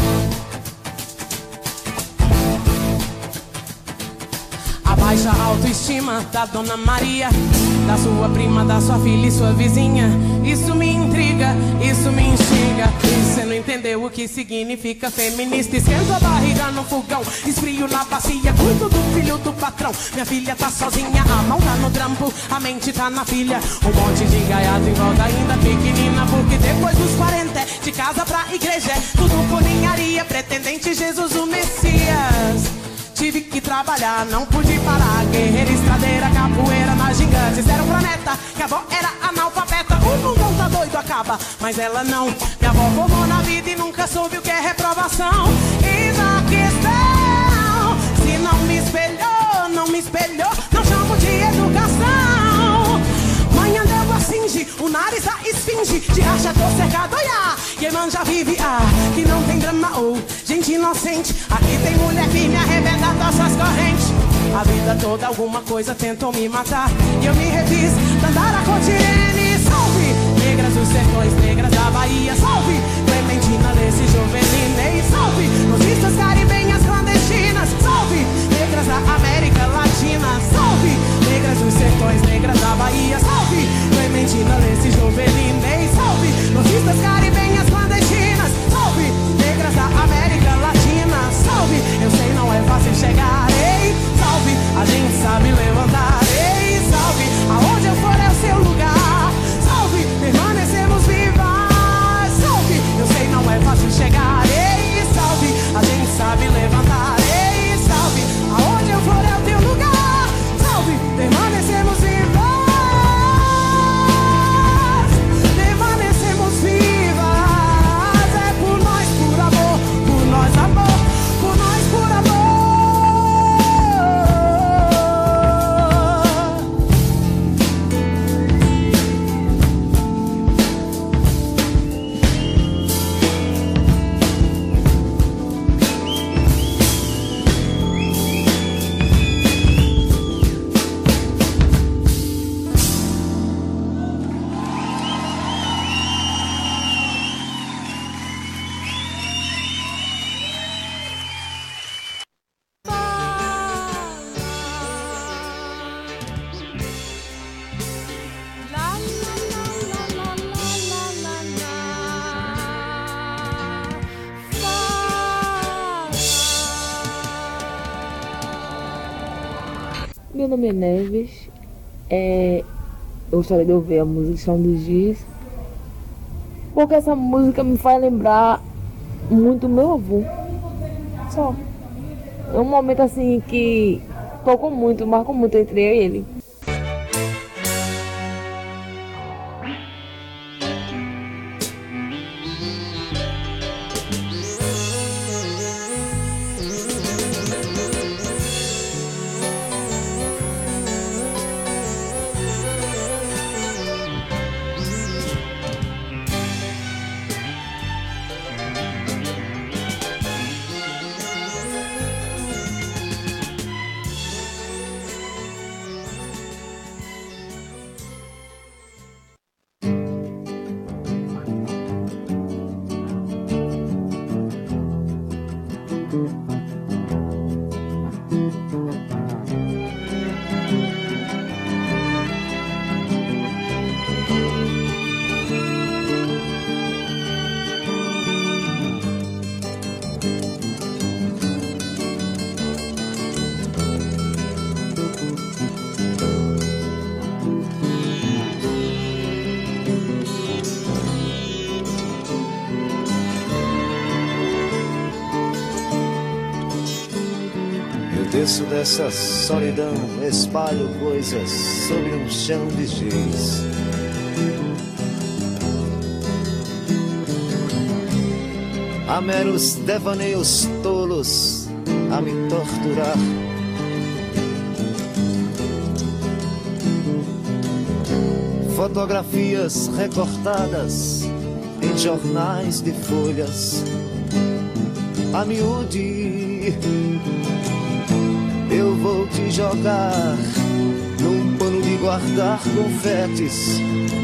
Baixa autoestima da Dona Maria, da sua prima, da sua filha e sua vizinha. Isso me intriga, isso me instiga. E cê não entendeu o que significa feminista. Esquento a barriga no fogão, esfrio na bacia, cuido do filho do patrão. Minha filha tá sozinha, a mão tá no trampo, a mente tá na filha. Um monte de gaiato em volta ainda pequenina, porque depois dos quarenta é de casa pra igreja, é tudo por ninharia, pretendente Jesus o Messias. Tive que trabalhar, não pude parar. Guerreira, estradeira, capoeira na ginga. Disseram pra neta que a avó era analfabeta. O mundão tá doido, acaba, mas ela não. Minha avó formou na vida e nunca soube o que é reprovação. E na questão, se não me espelhou, não me espelhou, não chamo de educação. Manhã deu a singe, o nariz a esfinge. De rachador cercado, olha, Iemanjá vive, ah, que não tem drama, ou oh, gente inocente. Aqui tem mulher firme, arrebenta nossas correntes. A vida toda alguma coisa tentou me matar e eu me refiz, Dandara Cotirene, salve! Negras dos sertões, negras da Bahia, salve! Clementina, Lesse, Jovelina, e salve! Notistas caribenhas clandestinas, salve! Negras da América Latina, salve! Negras dos sertões, negras da Bahia, salve! Clementina, Lesse, Jovelina, e salve! Notistas caribenhas clandestinas, salve! Negras da América Latina, salve! Eu sei não é fácil chegar, ei, salve! A gente sabe levantar, ei, salve! Aonde eu for é o seu lugar, salve! Permanecemos vivas, salve! Eu sei não é fácil chegar, ei, salve! A gente sabe levantar, ei, salve! Aonde eu for é o teu lugar, salve! Permanecemos vivas, permanecemos vivas, é por nós, por amor, por nós, amor, por nós, por amor. Meu nome é Neves, é, eu gostaria de ouvir a música Chão dos Giz, porque essa música me faz lembrar muito meu avô. Só. É um momento assim que tocou muito, marcou muito entre eu e ele. desço dessa solidão, espalho coisas sobre um chão de giz. Há meros devaneios tolos a me torturar. Fotografias recortadas em jornais de folhas a miúde. Eu vou te jogar num pano de guardar confetes.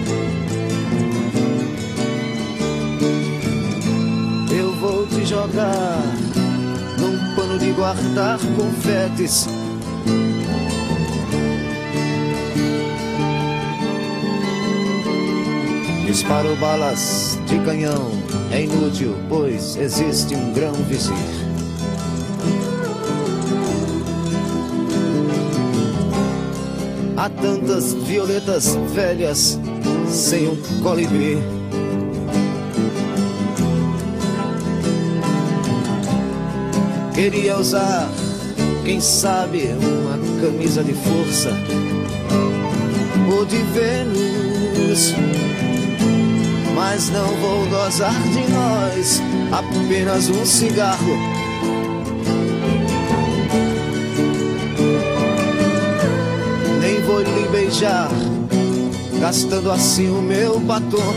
Eu vou te jogar num pano de guardar confetes. Disparo balas de canhão, é inútil, pois existe um grão-vizir. Há tantas violetas velhas sem um colibri. Queria usar, quem sabe, uma camisa de força ou de Vênus, mas não vou gozar de nós, apenas um cigarro. Nem vou lhe beijar, gastando assim o meu batom.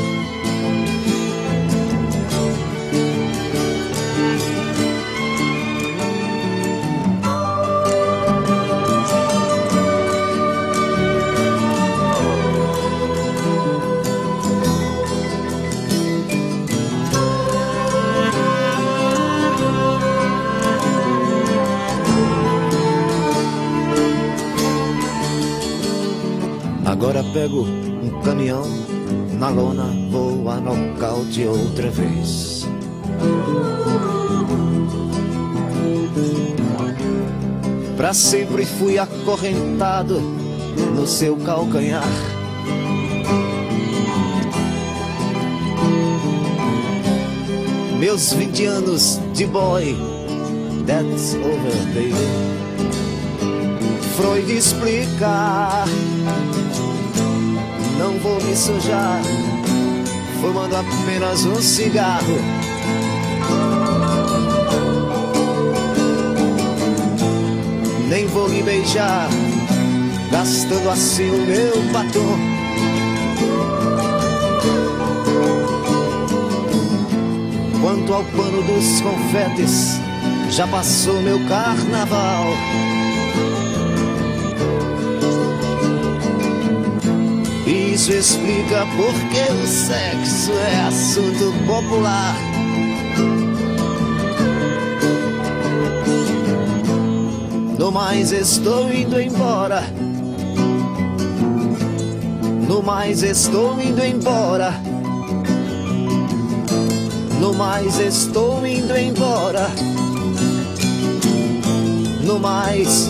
Agora pego um caminhão, na lona vou a nocaute outra vez. Pra sempre fui acorrentado no seu calcanhar. Meus vinte anos de boy, that's over, baby. Freud explica. Não vou me sujar, fumando apenas um cigarro. Nem vou me beijar, gastando assim o meu batom. Quanto ao pano dos confetes, já passou meu carnaval. Isso explica porque o sexo é assunto popular. No mais estou indo embora. No mais estou indo embora. No mais estou indo embora. No mais.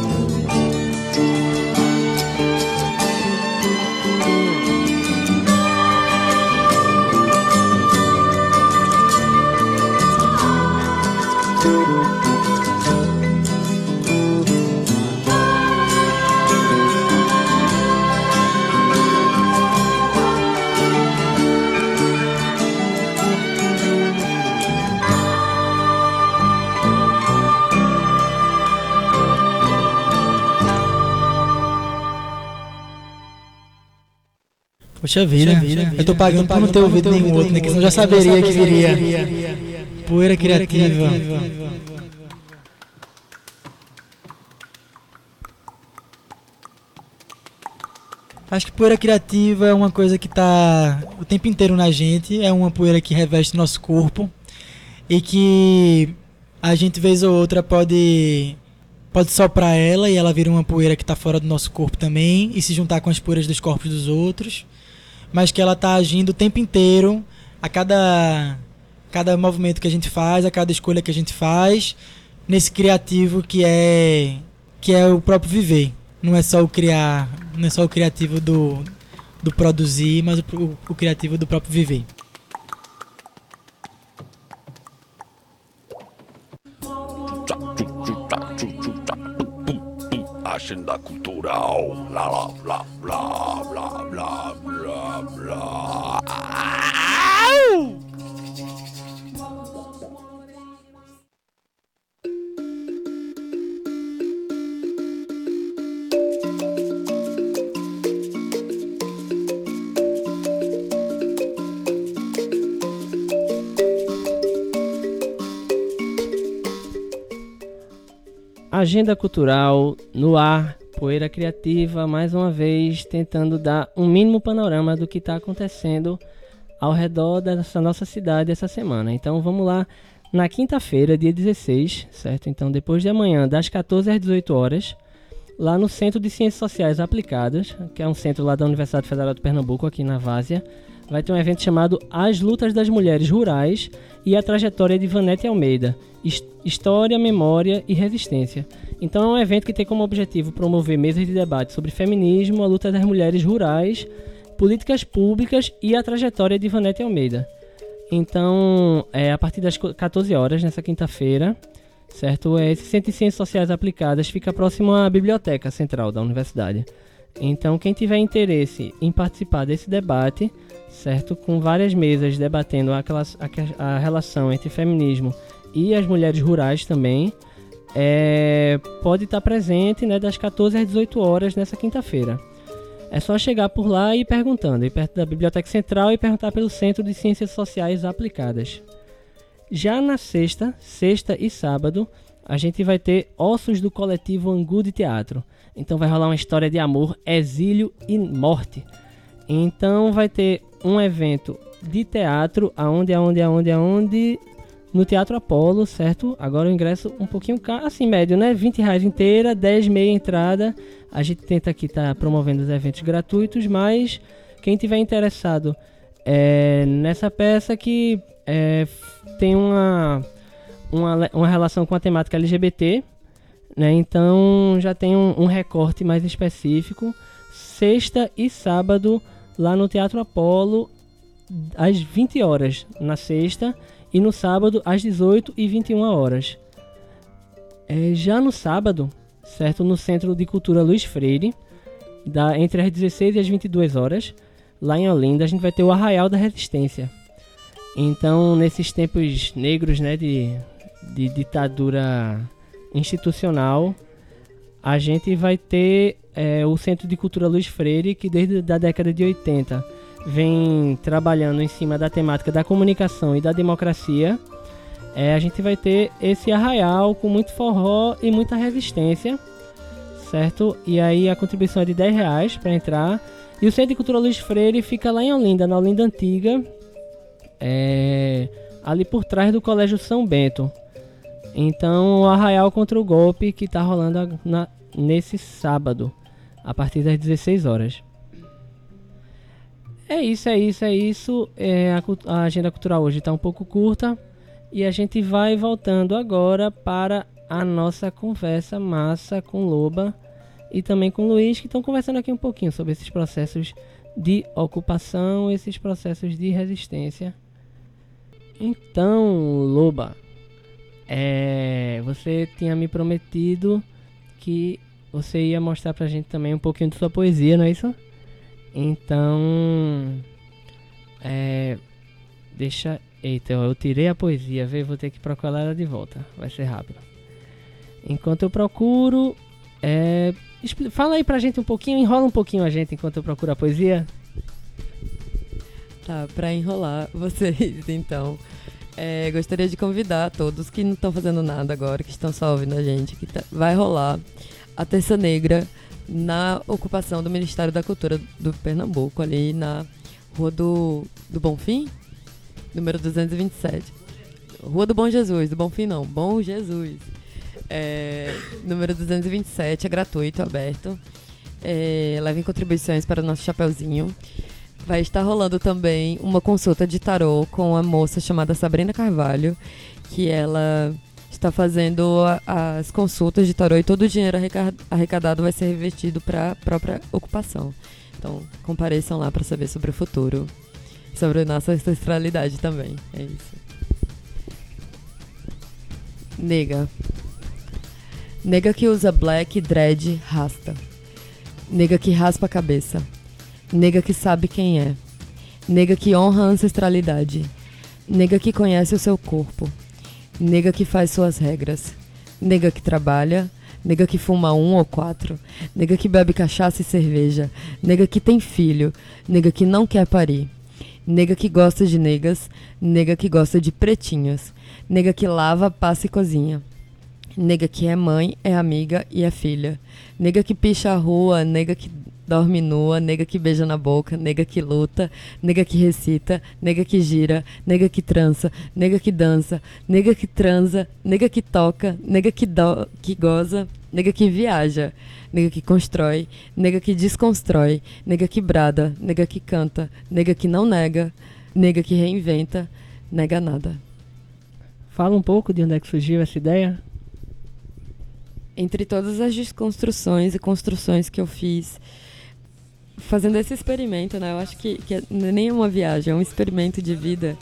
Poxa vida, Poxa vida, eu tô pagando por não ter ouvido nenhum outro, né? Que senão já saberia que viria. Poeira Criativa. Acho que poeira criativa é uma coisa que tá o tempo inteiro na gente, é uma poeira que reveste nosso corpo e que a gente, vez ou outra, pode, pode soprar ela e ela vira uma poeira que tá fora do nosso corpo também e se juntar com as poeiras dos corpos dos outros, mas que ela tá agindo o tempo inteiro, a cada, cada movimento que a gente faz, a cada escolha que a gente faz, nesse criativo que é, que é o próprio viver. Não é só o criar, não é só o criativo do, do produzir, mas o, o criativo do próprio viver. agenda cultural. Blá, blá, blá, blá, blá, blá, blá. Agenda cultural no ar, Poeira Criativa, mais uma vez tentando dar um mínimo panorama do que está acontecendo ao redor dessa nossa cidade essa semana. Então vamos lá, na quinta-feira, dia dezesseis, certo? Então depois de amanhã, das quatorze às dezoito horas, lá no Centro de Ciências Sociais Aplicadas, que é um centro lá da Universidade Federal de Pernambuco, aqui na Várzea, vai ter um evento chamado As Lutas das Mulheres Rurais e a Trajetória de Vanete Almeida, História, Memória e Resistência. Então é um evento que tem como objetivo promover mesas de debate sobre feminismo, a luta das mulheres rurais, políticas públicas e a trajetória de Vanete Almeida. Então, é a partir das quatorze horas, nessa quinta-feira, certo? Esse Centro de Ciências Sociais Aplicadas fica próximo à Biblioteca Central da Universidade. Então, quem tiver interesse em participar desse debate, certo? Com várias mesas debatendo aquela, a, a relação entre feminismo e as mulheres rurais também, é, pode estar presente, né, das quatorze às dezoito horas nessa quinta-feira. É só chegar por lá e ir perguntando, ir perto da Biblioteca Central e perguntar pelo Centro de Ciências Sociais Aplicadas. Já na sexta, sexta e sábado, a gente vai ter Ossos do Coletivo Angu de Teatro. Então vai rolar uma história de amor, exílio e morte. Então vai ter um evento de teatro, aonde, aonde, aonde, aonde... no Teatro Apolo, certo? Agora o ingresso um pouquinho caro, assim, médio, né? vinte reais inteira, dez meia entrada. A gente tenta aqui estar tá promovendo os eventos gratuitos, mas quem tiver interessado é, nessa peça que é, tem uma, uma, uma relação com a temática L G B T, né? Então já tem um, um recorte mais específico. Sexta e sábado, lá no Teatro Apolo, às vinte horas, na sexta, e no sábado às dezoito e vinte e uma horas. É, já no sábado, certo, no Centro de Cultura Luiz Freire, da, entre as dezesseis e as vinte e duas horas, lá em Olinda, a gente vai ter o Arraial da Resistência. Então, nesses tempos negros, né, de, de ditadura institucional, a gente vai ter é, o Centro de Cultura Luiz Freire, que desde a década de oitenta vem trabalhando em cima da temática da comunicação e da democracia. É, a gente vai ter esse arraial com muito forró e muita resistência, certo? E aí a contribuição é de dez reais para entrar. E o Centro de Cultura Luiz Freire fica lá em Olinda, na Olinda Antiga, é, ali por trás do Colégio São Bento. Então, o arraial contra o golpe que está rolando na, nesse sábado, a partir das dezesseis horas. É isso, é isso, é isso. É, a, a agenda cultural hoje está um pouco curta e a gente vai voltando agora para a nossa conversa massa com Loba e também com Luiz, que estão conversando aqui um pouquinho sobre esses processos de ocupação, esses processos de resistência. Então, Loba, é, você tinha me prometido que você ia mostrar pra gente também um pouquinho de sua poesia, não é isso? Então, é, deixa... Eita, eu tirei a poesia, vê, vou ter que procurar ela de volta, vai ser rápido. Enquanto eu procuro, é, expl... fala aí pra gente um pouquinho, enrola um pouquinho a gente enquanto eu procuro a poesia. Tá, pra enrolar vocês, então, é, gostaria de convidar todos que não estão fazendo nada agora, que estão só ouvindo a gente, que tá, vai rolar a Terça Negra na ocupação do Ministério da Cultura do Pernambuco, ali na Rua do, do Bonfim, número duzentos e vinte e sete. Rua do Bom Jesus, do Bonfim não, Bom Jesus. É, número duzentos e vinte e sete, é gratuito, aberto. É, levem contribuições para o nosso chapeuzinho. Vai estar rolando também uma consulta de tarô com a moça chamada Sabrina Carvalho, que ela está fazendo a, as consultas de tarô e todo o dinheiro arrecadado vai ser revertido para a própria ocupação. Então, compareçam lá para saber sobre o futuro, sobre a nossa ancestralidade também. É isso. Nega, Nega que usa black, dread, rasta. Nega que raspa a cabeça. Nega que sabe quem é. Nega que honra a ancestralidade. Nega que conhece o seu corpo. Nega que faz suas regras. Nega que trabalha. Nega que fuma um ou quatro. Nega que bebe cachaça e cerveja. Nega que tem filho. Nega que não quer parir. Nega que gosta de negas. Nega que gosta de pretinhos. Nega que lava, passa e cozinha. Nega que é mãe, é amiga e é filha. Nega que picha a rua. Nega que dorme nua. Nega que beija na boca. Nega que luta. Nega que recita. Nega que gira. Nega que trança. Nega que dança. Nega que transa. Nega que toca. Nega que, do, que goza. Nega que viaja. Nega que constrói. Nega que desconstrói. Nega que brada. Nega que canta. Nega que não nega. Nega que reinventa. Nega nada. Fala um pouco de onde é que surgiu essa ideia. Entre todas as desconstruções e construções que eu fiz, fazendo esse experimento, né? Eu acho que, que nem é uma viagem, é um experimento de vida.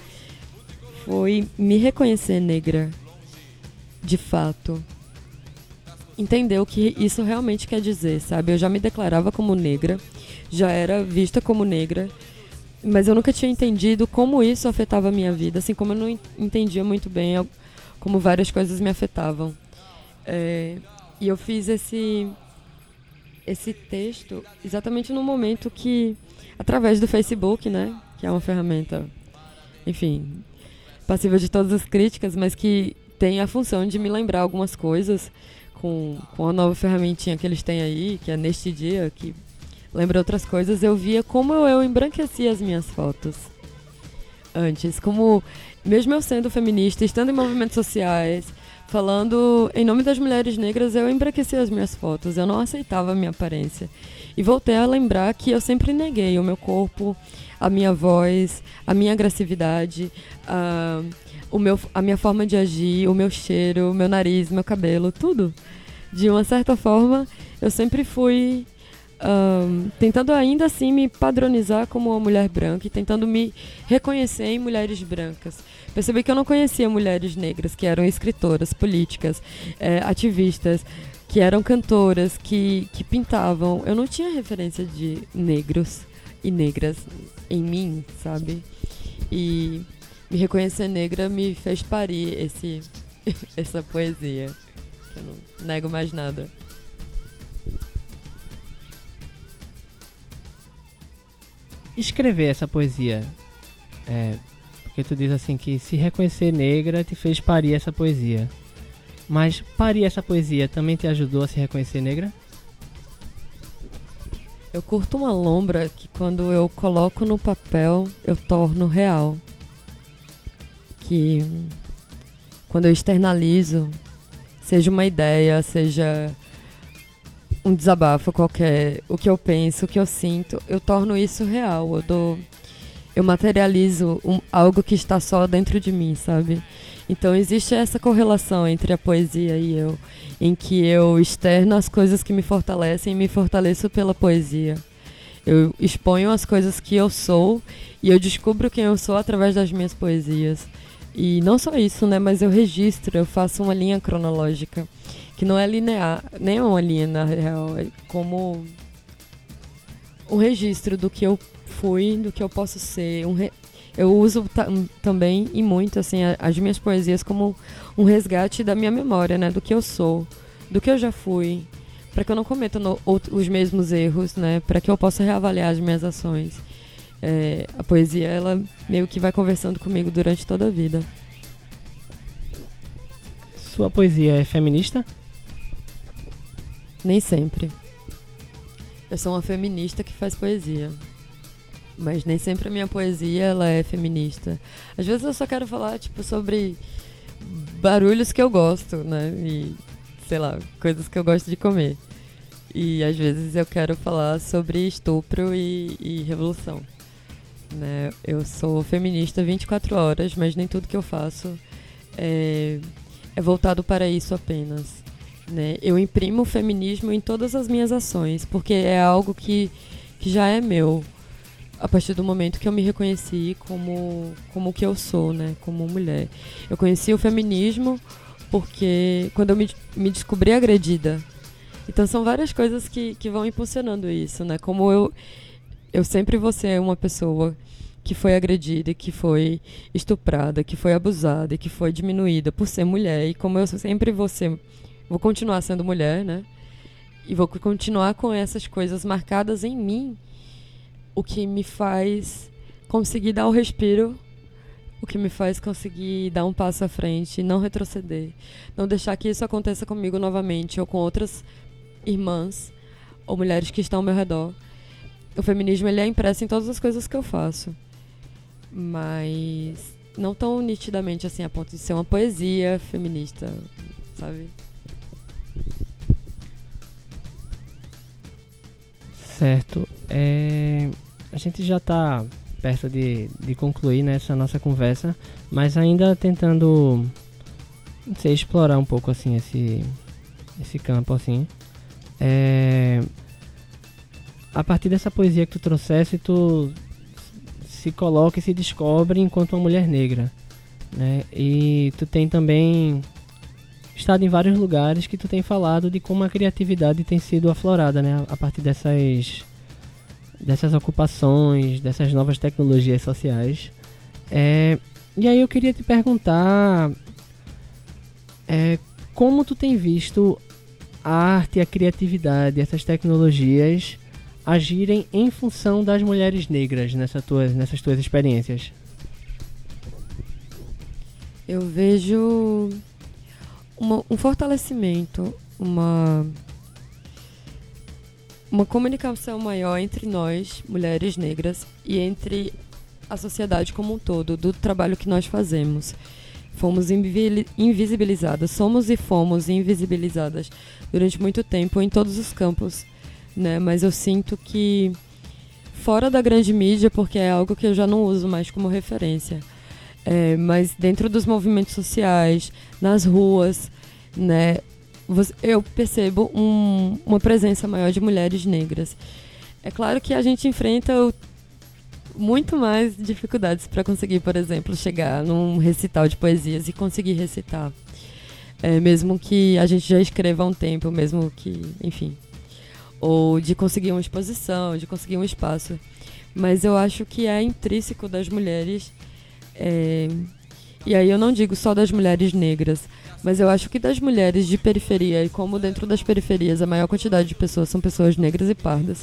Foi me reconhecer negra, de fato. Entender o que isso realmente quer dizer, sabe? Eu já me declarava como negra, já era vista como negra, mas eu nunca tinha entendido como isso afetava a minha vida, assim como eu não entendia muito bem como várias coisas me afetavam. É, e eu fiz esse... esse texto exatamente no momento que, através do Facebook, né, que é uma ferramenta, enfim, passível de todas as críticas, mas que tem a função de me lembrar algumas coisas com, com a nova ferramentinha que eles têm aí, que é Neste Dia, que lembra outras coisas, eu via como eu, eu embranquecia as minhas fotos antes, como, mesmo eu sendo feminista, estando em movimentos sociais, falando em nome das mulheres negras, eu embranqueci as minhas fotos, eu não aceitava a minha aparência. E voltei a lembrar que eu sempre neguei o meu corpo, a minha voz, a minha agressividade, a, o meu, a minha forma de agir, o meu cheiro, o meu nariz, meu cabelo, tudo. De uma certa forma, eu sempre fui um, tentando ainda assim me padronizar como uma mulher branca e tentando me reconhecer em mulheres brancas. Percebi que eu não conhecia mulheres negras que eram escritoras, políticas, é, ativistas, que eram cantoras, que, que pintavam. Eu não tinha referência de negros e negras em mim, sabe? E me reconhecer negra me fez parir esse, essa poesia. Eu não nego mais nada. Escrever essa poesia, é, porque tu diz assim que se reconhecer negra te fez parir essa poesia. Mas parir essa poesia também te ajudou a se reconhecer negra? Eu curto uma lombra que quando eu coloco no papel eu torno real. Que quando eu externalizo, seja uma ideia, seja um desabafo qualquer, o que eu penso, o que eu sinto, eu torno isso real. Eu dou, eu materializo um, algo que está só dentro de mim, sabe? Então existe essa correlação entre a poesia e eu, em que eu externo as coisas que me fortalecem e me fortaleço pela poesia. Eu exponho as coisas que eu sou e eu descubro quem eu sou através das minhas poesias. E não só isso, né, mas eu registro, eu faço uma linha cronológica, que não é linear, nem é uma linha na real, é como um registro do que eu fui, do que eu posso ser. Um re... Eu uso também, e muito, assim, a, as minhas poesias como um resgate da minha memória, né, do que eu sou, do que eu já fui, para que eu não cometa no, os mesmos erros, né, para que eu possa reavaliar as minhas ações. É, a poesia, ela meio que vai conversando comigo durante toda a vida. Sua poesia é feminista? Nem sempre. Eu sou uma feminista que faz poesia, mas nem sempre a minha poesia ela é feminista. Às vezes eu só quero falar tipo sobre barulhos que eu gosto, né? E sei lá, coisas que eu gosto de comer. E às vezes eu quero falar sobre estupro e, e revolução. Né? Eu sou feminista vinte e quatro horas, mas nem tudo que eu faço é, é voltado para isso apenas. Né? Eu imprimo o feminismo em todas as minhas ações, porque é algo que, que já é meu, a partir do momento que eu me reconheci como, como o que eu sou, né? Como mulher. Eu conheci o feminismo porque quando eu me, me descobri agredida. Então são várias coisas que, que vão impulsionando isso, né? Como eu, eu sempre vou ser uma pessoa que foi agredida, que foi estuprada, que foi abusada, que foi diminuída por ser mulher. E como eu sempre vou ser, vou continuar sendo mulher, né? E vou continuar com essas coisas marcadas em mim, o que me faz conseguir dar o respiro, o que me faz conseguir dar um passo à frente, não retroceder, não deixar que isso aconteça comigo novamente ou com outras irmãs ou mulheres que estão ao meu redor. O feminismo, ele é impresso em todas as coisas que eu faço, mas não tão nitidamente assim a ponto de ser uma poesia feminista, sabe? Certo. É, a gente já está perto de, de concluir, né, essa nossa conversa, mas ainda tentando, não sei, explorar um pouco assim esse, esse campo assim. É, a partir dessa poesia que tu trouxesse, tu se coloca e se descobre enquanto uma mulher negra, né? E tu tem também estado em vários lugares que tu tem falado de como a criatividade tem sido aflorada, né? A partir dessas, dessas ocupações, dessas novas tecnologias sociais. É, e aí eu queria te perguntar é, como tu tem visto a arte, a criatividade, essas tecnologias agirem em função das mulheres negras nessa tuas, nessas tuas experiências? Eu vejo uma, um fortalecimento, uma, uma comunicação maior entre nós, mulheres negras, e entre a sociedade como um todo, do trabalho que nós fazemos. Fomos invisibilizadas, somos e fomos invisibilizadas durante muito tempo em todos os campos, né? Mas eu sinto que fora da grande mídia, porque é algo que eu já não uso mais como referência, é, mas dentro dos movimentos sociais, nas ruas, né, eu percebo um, uma presença maior de mulheres negras. É claro que a gente enfrenta o muito mais dificuldades para conseguir, por exemplo, chegar num recital de poesias e conseguir recitar. É, mesmo que a gente já escreva há um tempo, mesmo que, enfim. Ou de conseguir uma exposição, de conseguir um espaço. Mas eu acho que é intrínseco das mulheres, é, e aí eu não digo só das mulheres negras, mas eu acho que das mulheres de periferia, e como dentro das periferias a maior quantidade de pessoas são pessoas negras e pardas,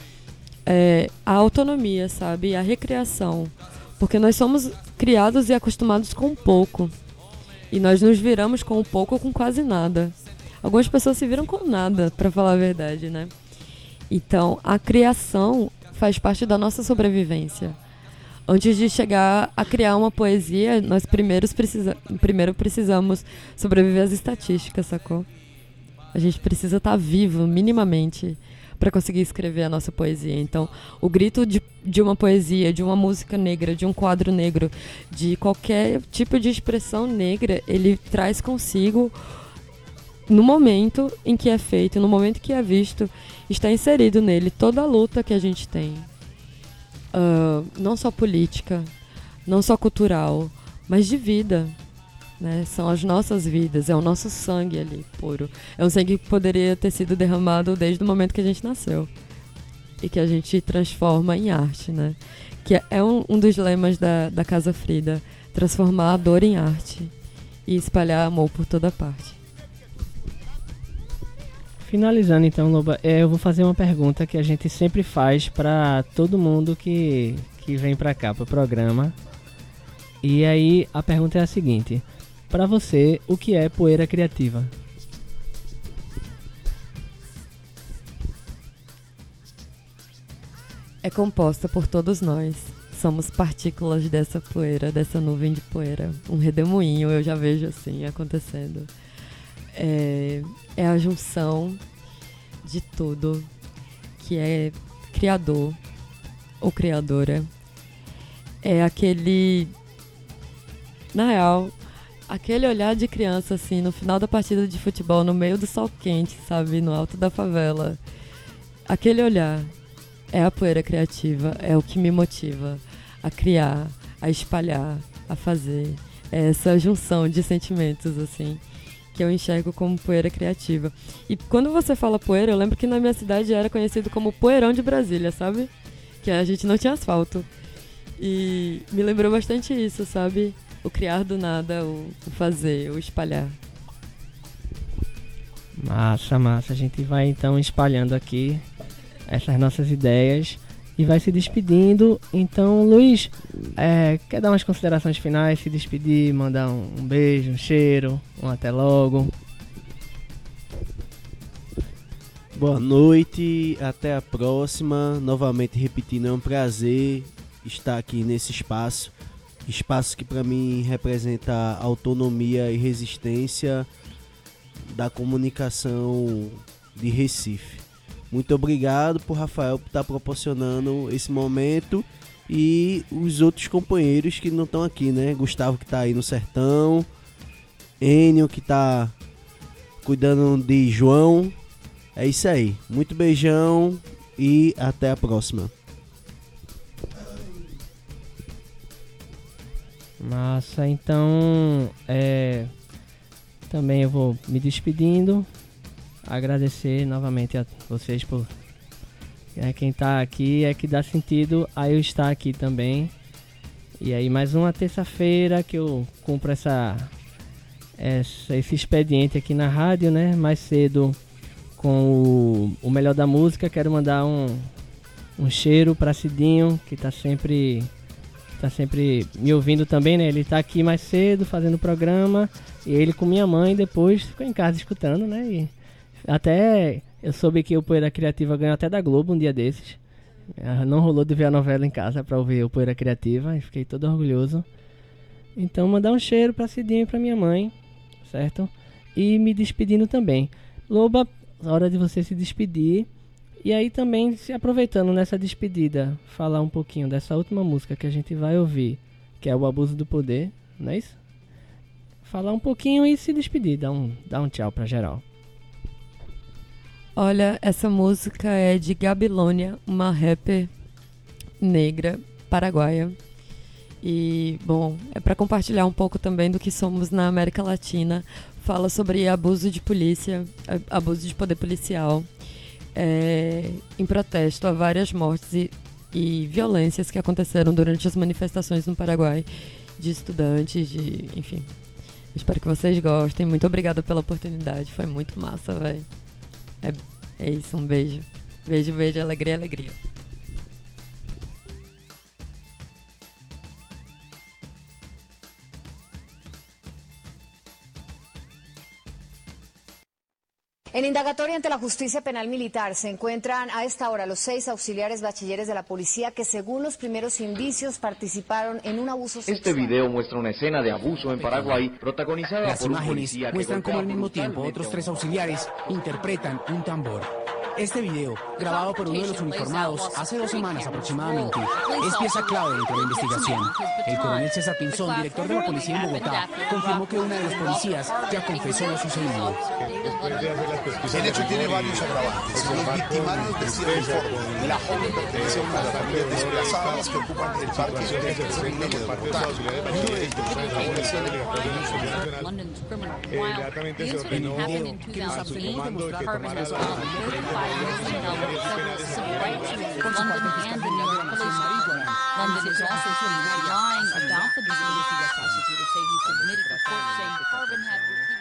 É, a autonomia, sabe? A recriação. Porque nós somos criados e acostumados com pouco. E nós nos viramos com pouco ou com quase nada. Algumas pessoas se viram com nada, para falar a verdade, né? Então, a criação faz parte da nossa sobrevivência. Antes de chegar a criar uma poesia, nós primeiros precisa, primeiro precisamos sobreviver às estatísticas, sacou? A gente precisa estar vivo, minimamente, para conseguir escrever a nossa poesia. Então, o grito de, de uma poesia, de uma música negra, de um quadro negro, de qualquer tipo de expressão negra, ele traz consigo, no momento em que é feito, no momento que é visto, está inserido nele toda a luta que a gente tem. Uh, não só política, não só cultural, mas de vida. Né? São as nossas vidas, é o nosso sangue ali, puro. É um sangue que poderia ter sido derramado desde o momento que a gente nasceu. E que a gente transforma em arte, né? Que é um, um dos lemas da, da Casa Frida. Transformar a dor em arte. E espalhar amor por toda parte. Finalizando então, Loba, eu vou fazer uma pergunta que a gente sempre faz para todo mundo que, que vem para cá, pro programa. E aí a pergunta é a seguinte: para você, o que é poeira criativa? É composta por todos nós. Somos partículas dessa poeira, dessa nuvem de poeira. Um redemoinho, eu já vejo assim acontecendo. É, é a junção de tudo que é criador ou criadora. É aquele... Na real, aquele olhar de criança, assim, no final da partida de futebol, no meio do sol quente, sabe? No alto da favela. Aquele olhar é a poeira criativa, é o que me motiva a criar, a espalhar, a fazer. É essa junção de sentimentos, assim, que eu enxergo como poeira criativa. E quando você fala poeira, eu lembro que na minha cidade era conhecido como Poeirão de Brasília, sabe? Que a gente não tinha asfalto. E me lembrou bastante isso, sabe? O criar do nada, o, o fazer, o espalhar. Massa, massa. A gente vai então espalhando aqui essas nossas ideias e vai se despedindo. Então, Luiz, é, quer dar umas considerações finais, se despedir, mandar um, um beijo, um cheiro, um até logo? Boa noite, até a próxima. Novamente repetindo, é um prazer estar aqui nesse espaço. Espaço que para mim representa autonomia e resistência da comunicação de Recife. Muito obrigado por Rafael por estar proporcionando esse momento e os outros companheiros que não estão aqui, né? Gustavo que está aí no sertão, Enio que está cuidando de João. É isso aí. Muito beijão e até a próxima. Massa, então é, também eu vou me despedindo. Agradecer novamente a vocês por é, quem tá aqui é que dá sentido a eu estar aqui também. E aí mais uma terça-feira que eu cumpro essa, essa esse expediente aqui na rádio, né? Mais cedo com o, o melhor da música. Quero mandar um, um cheiro pra Cidinho, que tá sempre tá sempre me ouvindo também, né? Ele tá aqui mais cedo fazendo o programa e ele com minha mãe depois ficou em casa escutando, né? E até eu soube que o Poeira Criativa ganhou até da Globo um dia desses. Não rolou de ver a novela em casa pra ouvir o Poeira Criativa e fiquei todo orgulhoso. Então mandar um cheiro pra Cidinho e pra minha mãe, certo? E me despedindo também. Loba, hora de você se despedir. E aí também, se aproveitando nessa despedida, falar um pouquinho dessa última música que a gente vai ouvir, que é o Abuso do Poder, não é isso? Falar um pouquinho e se despedir, dar um, dar um tchau pra geral. Olha, essa música é de Gabilônia, uma rapper negra paraguaia. E, bom, é para compartilhar um pouco também do que somos na América Latina. Fala sobre abuso de polícia, abuso de poder policial, é, em protesto a várias mortes e, e violências que aconteceram durante as manifestações no Paraguai de estudantes, de, enfim. Espero que vocês gostem. Muito obrigada pela oportunidade, foi muito massa, velho. É, é isso, um beijo. Beijo, beijo, alegria, alegria. En indagatoria ante la justicia penal militar se encuentran a esta hora los seis auxiliares bachilleres de la policía que, según los primeros indicios, participaron en un abuso sexual. Este video muestra una escena de abuso en Paraguay protagonizada Las por un imágenes policía que muestran cómo al mismo tiempo brutalmente otros tres auxiliares interpretan un tambor. Este video, grabado por uno de los uniformados hace dos semanas aproximadamente, es pieza clave dentro de la investigación. El coronel César Pinzón, director de la policía en Bogotá, confirmó que una de los policías ya confesó lo sucedido. El hecho tiene varios agravantes. Los victimarios decían el informe. La joven pertenece a una de las familias desplazadas que ocupan el parque del tercer milenio de Bogotá. Uno de ellos, London's criminal trial. The incident happened in two thousand eight. Department has filed notified Muslim held several civil rights for London and the New York Police Department. London is also lying about the disease. Prosecutors say he submitted reports saying the carbon had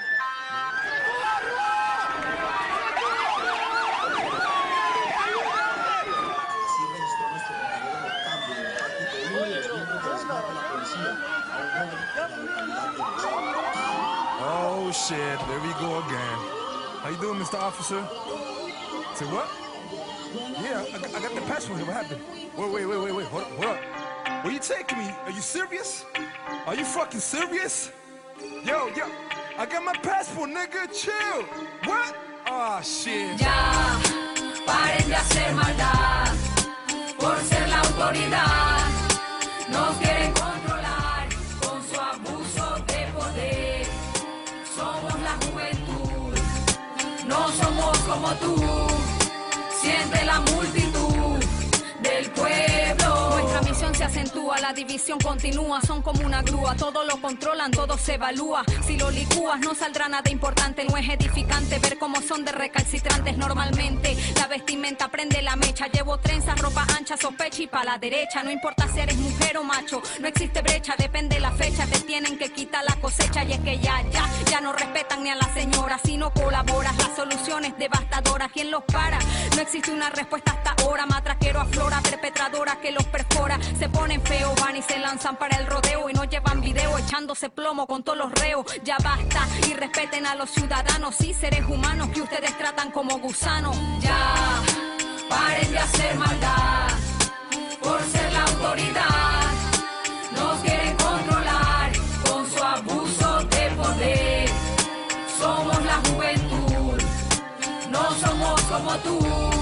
Oh shit, there we go again. How you doing, Mister Officer? Say what? Yeah, I, I got the passport here. What happened? Wait, wait, wait, wait, wait. Hold up, hold up. Where you taking me? Are you serious? Are you fucking serious? Yo, yo, I got my passport, nigga. Chill. What? Oh shit. Ya, paren de hacer maldad por ser la autoridad. Nos quieren controlar con su abuso de poder. Somos la juventud, no somos como tú. Siente la multitud del pueblo. nuestra misión se acentúa, la división continúa, son como una grúa, todo lo controlan, todo se evalúa. Si lo licúas no saldrá nada importante, no es edificante ver cómo son de recalcitrantes normalmente. La vestimenta prende la mecha, llevo trenzas, ropa ancha, sospecha y pa' la derecha. No importa si eres mujer o macho, no existe brecha, depende la fecha, te tienen que quitar la cosecha. Y es que ya, ya, ya no respetan ni a la señora, si no colaboras, la solución es devastadora. ¿Quién los para? No existe una respuesta hasta ahora, matraquero aflora, perpetradora que los perfora. Se ponen feos, van y se lanzan para el rodeo y no llevan video echándose plomo con todos los reos. Ya basta y respeten a los ciudadanos y seres humanos que ustedes tratan como gusanos. Ya, paren de hacer maldad por ser la autoridad. Nos quieren controlar con su abuso de poder. Somos la juventud, no somos como tú.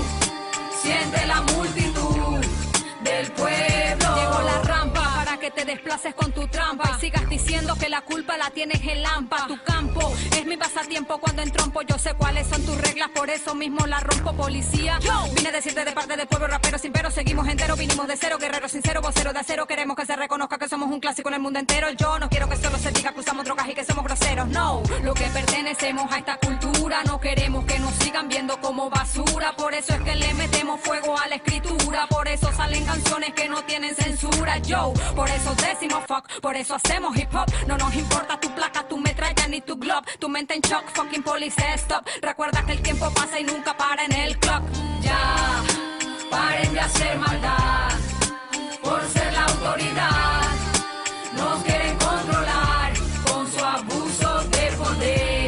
Siente la multitud del pueblo. Llegó la rampa para que te desplaces con tu trampa y sigas diciendo que la culpa la tienes en Lampa. Tu campo es mi pasatiempo cuando entrompo. Yo sé cuáles son tus reglas, por eso mismo la rompo, policía. Yo vine a decirte de parte del pueblo rapero sin pero, seguimos enteros, vinimos de cero, guerreros sinceros, voceros de acero. Queremos que se reconozca que somos un clásico en el mundo entero. Yo no quiero que solo se diga que usamos drogas y que somos groseros. No, lo que pertenecemos a esta cultura, no queremos que nos sigan viendo como basura. Por eso es que le metemos fuego a la escritura, por eso salen canciones que no tienen censura. Yo, por eso decimos fuck, por eso hacemos hip hop. No nos importa tu placa, tu metralla ni tu glob, tu mente en shock, fucking police stop. Recuerda que el tiempo pasa y nunca para en el clock. Ya, paren de hacer maldad por ser la autoridad. Nos quieren controlar con su abuso de poder.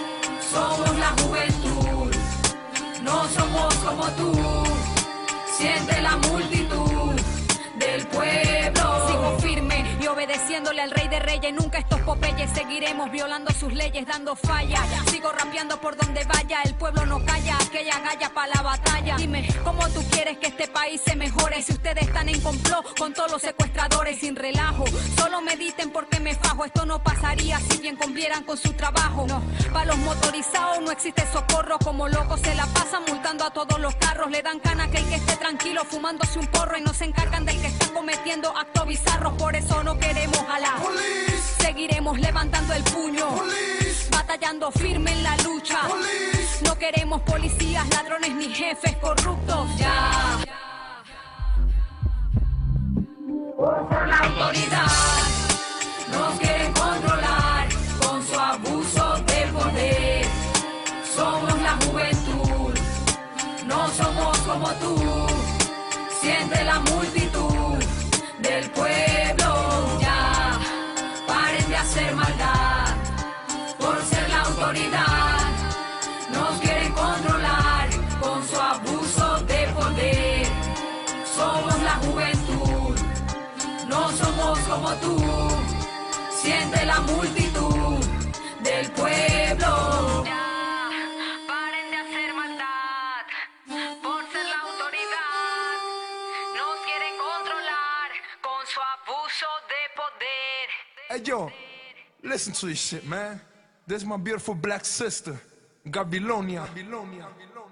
Somos la juventud, no somos como tú. Siente la multitud del pueblo. Sigo firme y obedeciéndole al rey de reyes. Nunca estos popeyes seguiremos violando sus leyes, dando falla. Sigo rapeando por donde vaya, el pueblo no calla. Aquella galla pa' la batalla. Dime, ¿cómo tú quieres que este país se mejore si ustedes están en complot con todos los secuestradores sin relajo? Solo mediten porque me fajo. Esto no pasaría si bien cumplieran con su trabajo. No, pa' los motorizados no existe socorro. Como locos se la pasan multando a todos los carros. Le dan cana que el que esté tranquilo fumándose un porro y no se encargan del que está cometiendo actos bizarros. Por eso no queremos a la Police. Seguiremos levantando el puño, Police. Batallando firme en la lucha, Police. No queremos policías, ladrones ni jefes corruptos. Ya, por ser la autoridad nos quieren controlar con su abuso de poder. Somos la juventud, no somos como tú. Siente la multitud del pueblo. Ya, paren de hacer maldad por ser la autoridad. Nos quieren controlar con su abuso de poder. Somos la juventud, no somos como tú. Siente la multitud del pueblo. Ya, paren de hacer maldad por ser la autoridad. Nos quieren controlar con su abuso de poder. Hey yo, listen to this shit, man. This is my beautiful black sister, Gabilonia. Gabilonia.